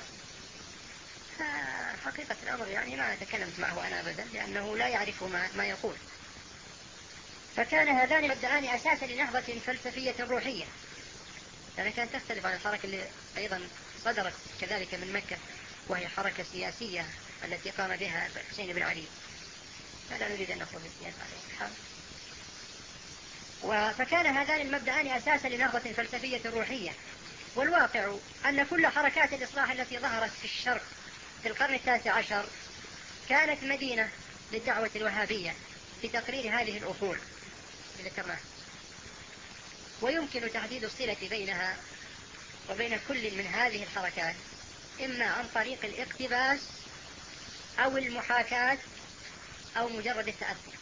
حقيقة الأمر يعني ما تكلمت معه أنا أبدا، لأنه لا يعرف ما, ما يقول. فكان هذان مبدأان أساسا لنهضة فلسفية روحية، يعني كانت تختلف عن الحركة اللي أيضا صدرت كذلك من مكة، وهي حركة سياسية التي قام بها حسين بن علي، فلا نريد أن نخوض السياسة عليه. فكان هذان المبدأان أساسا لنهضة فلسفية روحية. والواقع أن كل حركات الإصلاح التي ظهرت في الشرق في القرن التاسع عشر كانت مدينة للدعوة الوهابية في تقرير هذه الأصول اللي ذكرناها، ويمكن تحديد الصلة بينها وبين كل من هذه الحركات إما عن طريق الاقتباس أو المحاكاة أو مجرد التأثر.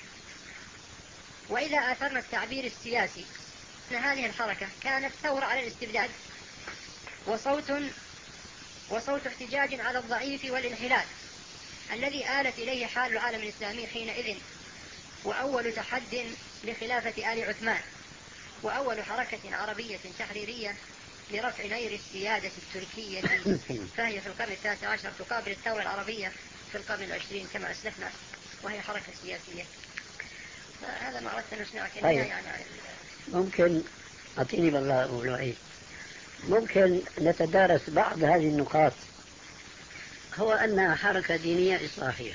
وإذا آثرنا التعبير السياسي أن هذه الحركة كانت ثورة على الاستبداد وصوت وصوت احتجاج على الضعيف والانحلال الذي آلت إليه حال العالم الإسلامي حينئذ، وأول تحد لخلافة آل عثمان، وأول حركة عربية تحريرية لرفع نير السيادة التركية، فهي في القرن التاسع عشر تقابل الثورة العربية في القرن العشرين كما أسلفنا، وهي حركة سياسية. فهذا ما أردت أن أسمعك. طيب. يعني ممكن أعطيني بالله أقول إيه ممكن نتدارس بعض هذه النقاط. هو أنها حركة دينية إصلاحية.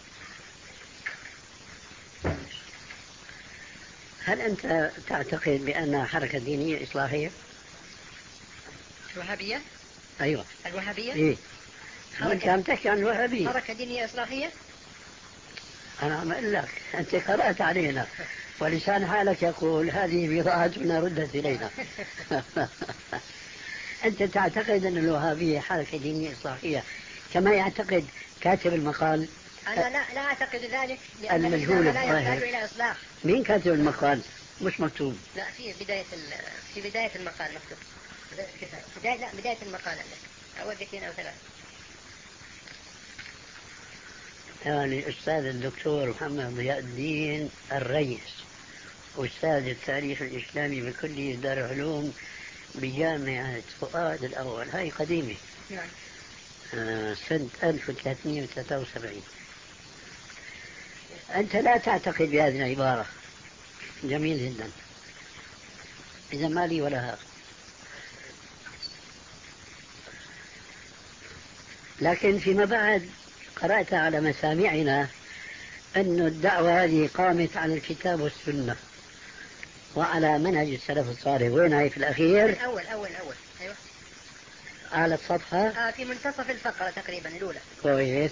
هل أنت تعتقد بأنها حركة دينية إصلاحية؟ الوهابية؟ أيوة الوهابية؟ إيه؟ أنت عم تحكي عن الوهابية. حركة دينية إصلاحية؟ أنا عم أقول لك أنت قرأت علينا ولسان حالك يقول هذه بضاعتنا ردت إلينا. أنت تعتقد أن الوهابية حركة دينية إصلاحية كما يعتقد كاتب المقال؟ أنا لا, لا أعتقد ذلك، لأن المجهول لا يحتاج إلى إصلاح. مين كاتب المقال؟ مش مكتوب. لا، في بداية في بداية المقال مكتوب. بداية لا بداية المقال عندك أو ذكين أو ثلاث. يعني أستاذ الدكتور محمد ضياء الدين الرئيس، أستاذ التاريخ الإسلامي بكلية دار العلوم بجامعة فؤاد الأول، هاي قديمة. نعم. آه سنة ألف وثلاثمئة وثلاثة وسبعين. أنت لا تعتقد بهذه العبارة. جميل جدا. إذا ما لي ولا هذا. لكن فيما بعد قرأت على مسامعنا أن الدعوة هذه قامت على الكتاب والسنة وعلى منهج السلف الصالح. وين هي في الأخير؟ أول أول أول أيوة. على الصفحة آه في منتصف الفقرة تقريبا الأولى. كويس.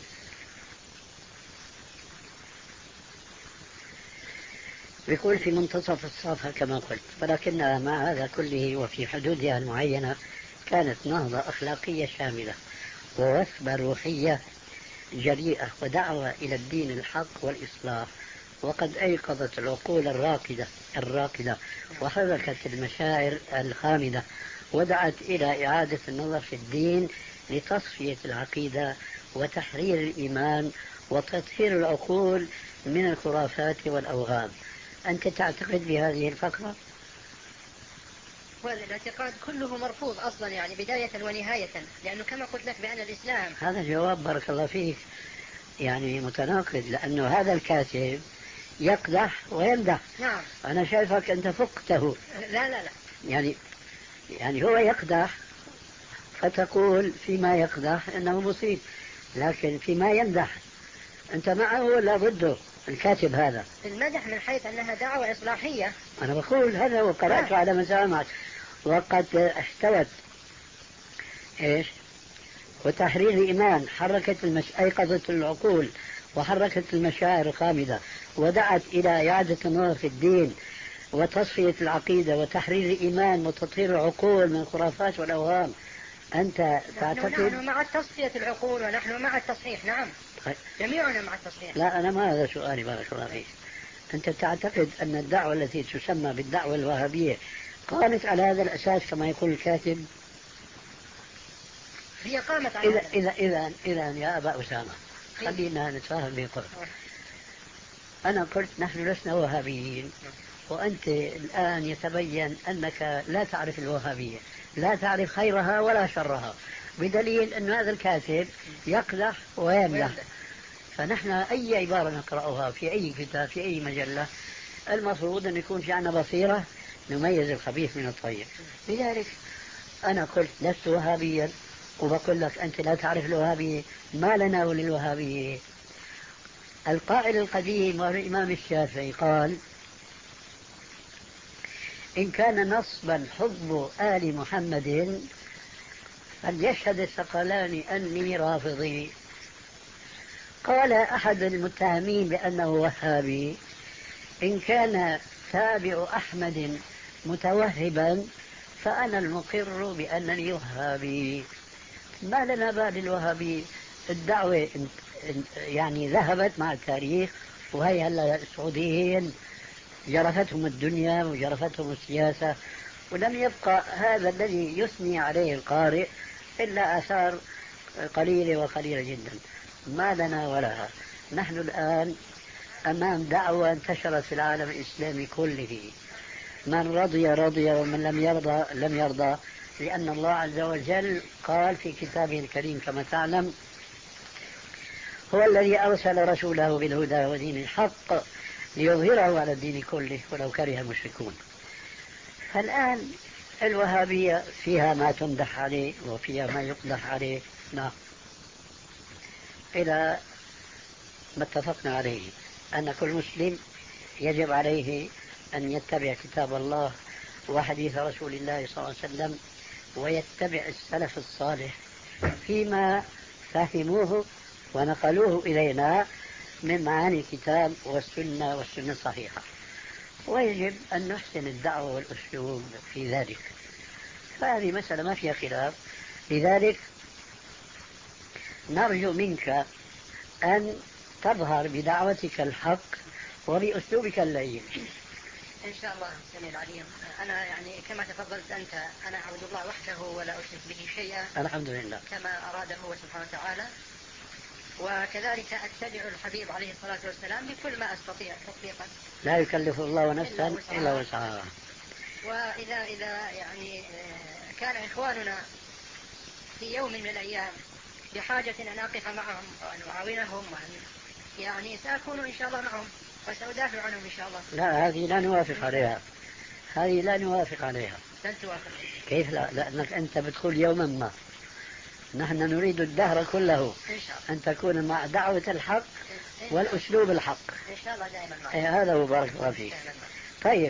بيقول في منتصف الصفحة كما قلت، ولكنها مع هذا كله وفي حدودها المعينة كانت نهضة أخلاقية شاملة ووثبة روحية جريئة ودعوة إلى الدين الحق والإصلاح، وقد أيقظت العقول الراكدة الراكدة وحركت المشاعر الخامدة ودعت إلى إعادة النظر في الدين لتصفية العقيدة وتحرير الإيمان وتطهير العقول من الخرافات والأوهام. أنت تعتقد بهذه الفقرة؟ والاعتقاد كله مرفوض أصلا، يعني بداية ونهاية، لأنه كما قلت لك بأن الإسلام. هذا جواب بارك الله فيك يعني متناقض، لأنه هذا الكاتب يقدح ويمدح. نعم. أنا شايفك أنت فقته. لا لا لا يعني يعني هو يقدح فتقول فيما يقدح إنه مصيب، لكن فيما يمدح أنت معه ولا ضده الكاتب هذا؟ المدح من حيث أنها دعوة إصلاحية. أنا بقول هذا وقرأت على مسامعك وقد احتوت إيش؟ وتحرير الإيمان، حركت المش... أيقظت العقول وحركت المشاعر الخامدة ودعت إلى إعادة النظر في الدين وتصفية العقيدة وتحرير الإيمان وتطهير العقول من الخرافات والأوهام. أنت تعتقد؟ نحن مع تصفية العقول ونحن مع التصحيح. نعم. طيب. جميعنا مع التصحيح. لا أنا ما هذا سؤالي بارك الله فيك. أنت تعتقد أن الدعوة التي تسمى بالدعوة الوهابية قامت على هذا الأساس كما يقول الكاتب؟ هي قامت على إذا هذا. إذا إذا إذا يا أبا أسامة خلينا نتفاهم بقرب. أنا قلت نحن لسنا وهابيين، وأنت الآن يتبين أنك لا تعرف الوهابية، لا تعرف خيرها ولا شرها، بدليل أن هذا الكاتب يقدح ويمدح. فنحن أي عبارة نقرأها في أي كتاب في أي مجلة المفروض أن يكون في عنا بصيرة نميز الخبيث من الطيب. لذلك أنا قلت لست وهابيا، وبقول لك أنت لا تعرف الوهابية. ما لنا وللوهابية؟ القائل القديم والإمام الشافعي قال: إن كان نصبا حب آل محمد فليشهد الثقلان أني رافضي. قال أحد المتهمين بأنه وهابي: إن كان تابع أحمد متوهبا فأنا المقر بأنني وهابي. ما لنا بال الوهابي؟ الدعوة يعني ذهبت مع التاريخ، وهي هلا السعوديين جرفتهم الدنيا وجرفتهم السياسة، ولم يبقى هذا الذي يثني عليه القارئ إلا آثار قليلة وقليلة جدا. ما لنا ولها. نحن الآن أمام دعوة انتشرت في العالم الإسلامي كله، من رضي رضي ومن لم يرضى لم يرضى، لأن الله عز وجل قال في كتابه الكريم كما تعلم: هو الذي أرسل رسوله بالهدى ودين الحق ليظهره على الدين كله ولو كره المشركون. فالآن الوهابية فيها ما تمدح عليه وفيها ما يقدح عليه، نعم، إلى ما اتفقنا عليه أن كل مسلم يجب عليه أن يتبع كتاب الله وحديث رسول الله صلى الله عليه وسلم، ويتبع السلف الصالح فيما فهموه ونقلوه إلينا من معاني الكتاب والسنة والسنة الصحيحة، ويجب أن نحسن الدعوة والأسلوب في ذلك. فهذه مسألة ما فيها خلاف. لذلك نرجو منك أن تظهر بدعوتك الحق وبأسلوبك اللين. إن شاء الله سميع العليم. أنا يعني كما تفضلت أنت، أنا أعبد الله وحده ولا أشرك به شيئا، الحمد لله، كما أراد هو سبحانه وتعالى، وكذلك أتبع الحبيب عليه الصلاة والسلام بكل ما أستطيع تطبيقا. لا يكلف الله نفسا إلا وسعها. وإذا إذا يعني كان إخواننا في يوم من الأيام بحاجة أن أقف معهم وأن أعاونهم وأن يعني سأكون إن شاء الله معهم وسأدافع عنهم إن شاء الله. لا، هذه لا نوافق عليها، هذه لا نوافق عليها. لن توافق. كيف لا؟ لأنك أنت بتقول يوما ما نحن نريد الدهر كله إن شاء الله أن تكون مع دعوة الحق والأسلوب الحق. إن شاء الله دائما معك. إيه هذا هو، بارك الله فيك. طيب،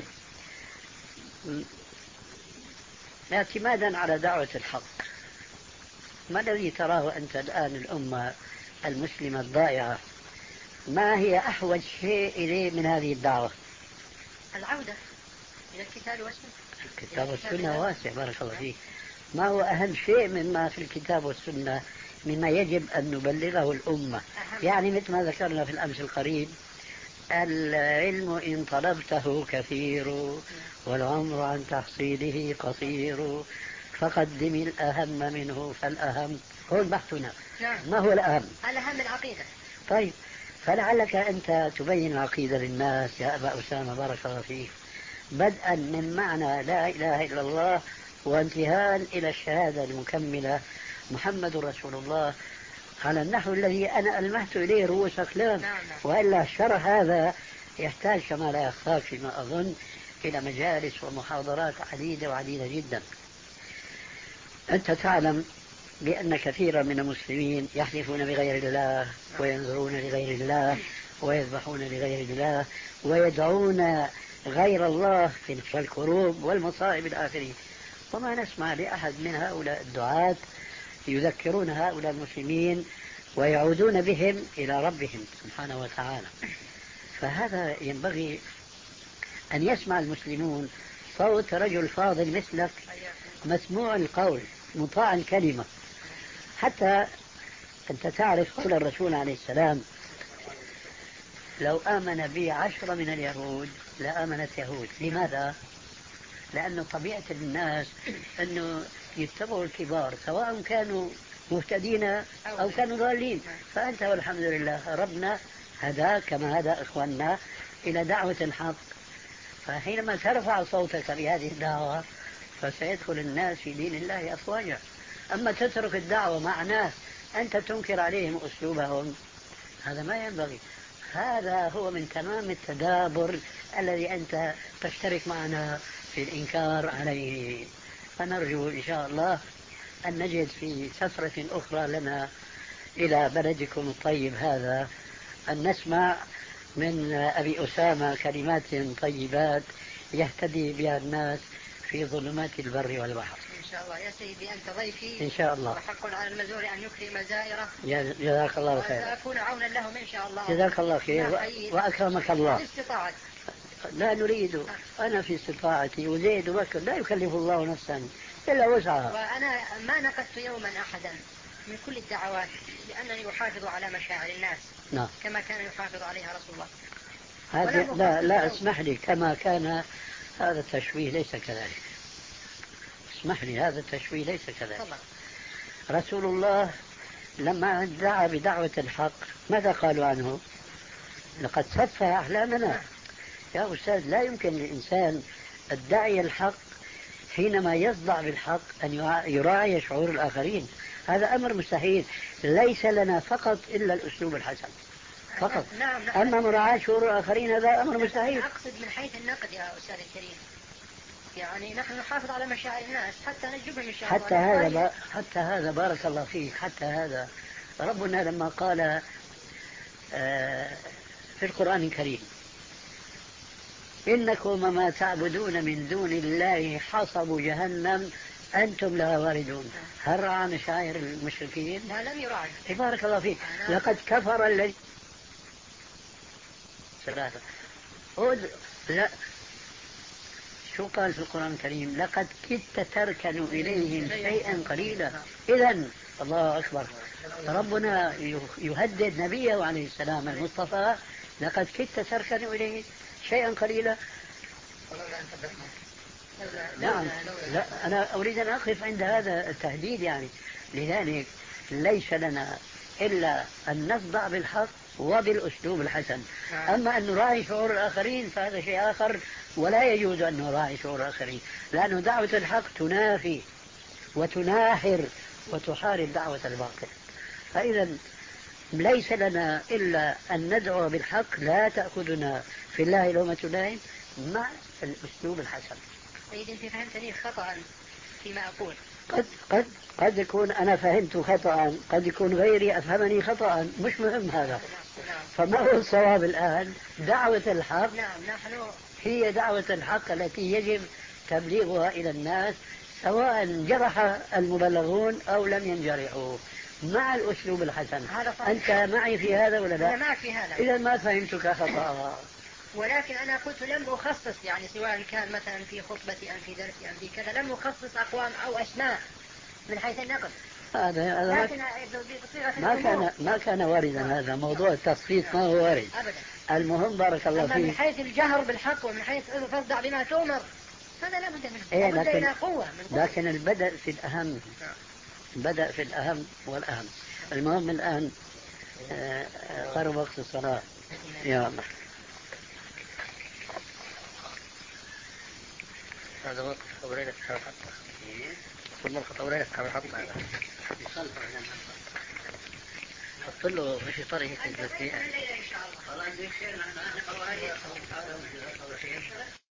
اعتمادا على دعوة الحق، ما الذي تراه أنت الآن الأمة المسلمة الضائعة؟ ما هي أحوج شيء إليه من هذه الدعوة؟ العودة إلى الكتاب والسنة. الكتاب والسنة واسع، بارك الله فيك. ما هو أهم شيء مما في الكتاب والسنة مما يجب أن نبلغه الأمة؟ يعني مثل ما ذكرنا في الأمس القريب: العلم إن طلبته كثير والعمر عن تحصيله قصير، فقدم الأهم منه فالأهم. هو بحثنا. نعم. ما هو الأهم؟ الأهم العقيدة. طيب، فلعلك أنت تبين العقيدة للناس يا أبا أسامة، بارك الله فيك، بدءا من معنى لا إله إلا الله وانتهاء إلى الشهادة المكملة محمد رسول الله، على النحو الذي أنا ألمحت إليه رؤوس أقلام. نعم. وإلا الشرح هذا يحتاج كما لا يخفاك فيما أظن إلى مجالس ومحاضرات عديدة وعديدة جدا. أنت تعلم بأن كثيرا من المسلمين يحلفون بغير الله وينذرون لغير الله ويذبحون لغير الله ويدعون غير الله في الكروب والمصائب الآخرة، وما نسمع لأحد من هؤلاء الدعاة يذكرون هؤلاء المسلمين ويعودون بهم إلى ربهم سبحانه وتعالى. فهذا ينبغي أن يسمع المسلمون صوت رجل فاضل مثلك، مسموع القول، مطاع الكلمة. حتى أنت تعرف قول الرسول عليه السلام: لو آمن بي عشرة من اليهود لآمنت يهود. لماذا؟ لأن طبيعة الناس أنه يتبعوا الكبار سواء كانوا مهتدين أو كانوا ضالين. فأنت والحمد لله ربنا هداك كما هدى إخواننا إلى دعوة الحق، فحينما ترفع صوتك بهذه الدعوة فسيدخل الناس في دين الله أفواجا. أما تترك الدعوة مع ناس أنت تنكر عليهم أسلوبهم، هذا ما ينبغي. هذا هو من تمام التدابر الذي أنت تشترك معنا في الإنكار عليه. فنرجو إن شاء الله أن نجد في سفرة أخرى لنا إلى بلدكم الطيب هذا أن نسمع من أبي أسامة كلمات طيبات يهتدي بها الناس في ظلمات البر والبحر. إن شاء الله يا سيدي، أنت ضيفي إن شاء الله، وحق على المزور أن يكرم زائره. جزاك الله خير. وسأكون عونا لهم إن شاء الله. جزاك الله خير و... وأكرمك الله. باستطاعت. لا نريد، أنا في استطاعتي وزيد وبكر لا يكلف الله نفسا إلا وسعها. وأنا ما نقدت يوما أحدا من كل الدعوات لأنني أحافظ على مشاعر الناس. نعم. كما كان يحافظ عليها رسول الله. هذا لا لا اسمح لي، كما كان هذا التشويه ليس كذلك. اسمح لي، هذا التشويه ليس كذلك. طبعا. رسول الله لما دعا بدعوة الحق ماذا قالوا عنه؟ لقد سفه أحلامنا. يا أستاذ، لا يمكن للإنسان الداعي الحق حينما يصدع بالحق أن يراعي شعور الآخرين. هذا أمر مستحيل. ليس لنا فقط إلا الأسلوب الحسن فقط. نعم نعم. أما مراعاة شعور الآخرين هذا أمر مستحيل. أقصد من حيث النقد يا أستاذ الكريم، يعني نحن نحافظ على مشاعر الناس حتى نجبهم إن شاء الله. حتى هذا حتى هذا بارك الله فيك، حتى هذا ربنا لما قال في القرآن الكريم إنكم ما تعبدون من دون الله حصب جهنم أنتم لها واردون، هل رأى مشاعر المشركين؟ لا، لم يراعي. بارك الله فيك. لقد كفر الذي ثلاثة لا شو قال في القرآن الكريم؟ لقد كدت تركن إليهم شيئا قليلا. إذن الله أكبر، ربنا يهدد نبيه عليه السلام المصطفى لقد كدت تركن إليه شيئا قليلا. نعم. لا، أنا أريد أن أقف عند هذا التهديد يعني. لذلك ليس لنا إلا أن نصدع بالحق وبالأسلوب الحسن. أما أن نراعي شعور الآخرين فهذا شيء آخر، ولا يجوز أن نراعي شعور الآخرين، لأن دعوة الحق تنافي وتناحر وتحارب دعوة الباطل. فإذا ليس لنا إلا أن ندعو بالحق، لا تأخذنا في الله لومة لائم، مع الأسلوب الحسن. سيدي أنت فهمتني خطأ فيما أقول. قد قد قد يكون أنا فهمت خطأ، قد يكون غيري أفهمني خطأ، مش مهم هذا. فما هو الصواب الآن؟ دعوة الحق. نعم. نحن هي دعوة الحق التي يجب تبليغها إلى الناس، سواء جرح المبلغون أو لم ينجرحوا، مع الأسلوب الحسن. أنت معي في هذا ولا لا؟ أنا معك في هذا. إذا ما فهمتك خطأ. ولكن أنا قلت لم أخصص، يعني سواء كان مثلا في خطبتي أم في درسي أم في كذا، لم أخصص أقوام أو أسماء من حيث النقد. هذا هذا لكن ما كان ما كان واردا. هذا موضوع التصفيق ما هو وارد أبدا. المهم بارك الله فيك. من حيث الجهر بالحق ومن حيث تصدع بما تؤمر هذا لا بد منه. إيه، لكن, لكن, قوة من قوة. لكن البدء في الأهم، بدأ في الأهم والأهم. المهم الآن قرب وقت الصلاة. يا الله، هذا وقت خبرين الحق. ثم الخطورين الحق هذا حط له في طريقة الزكية.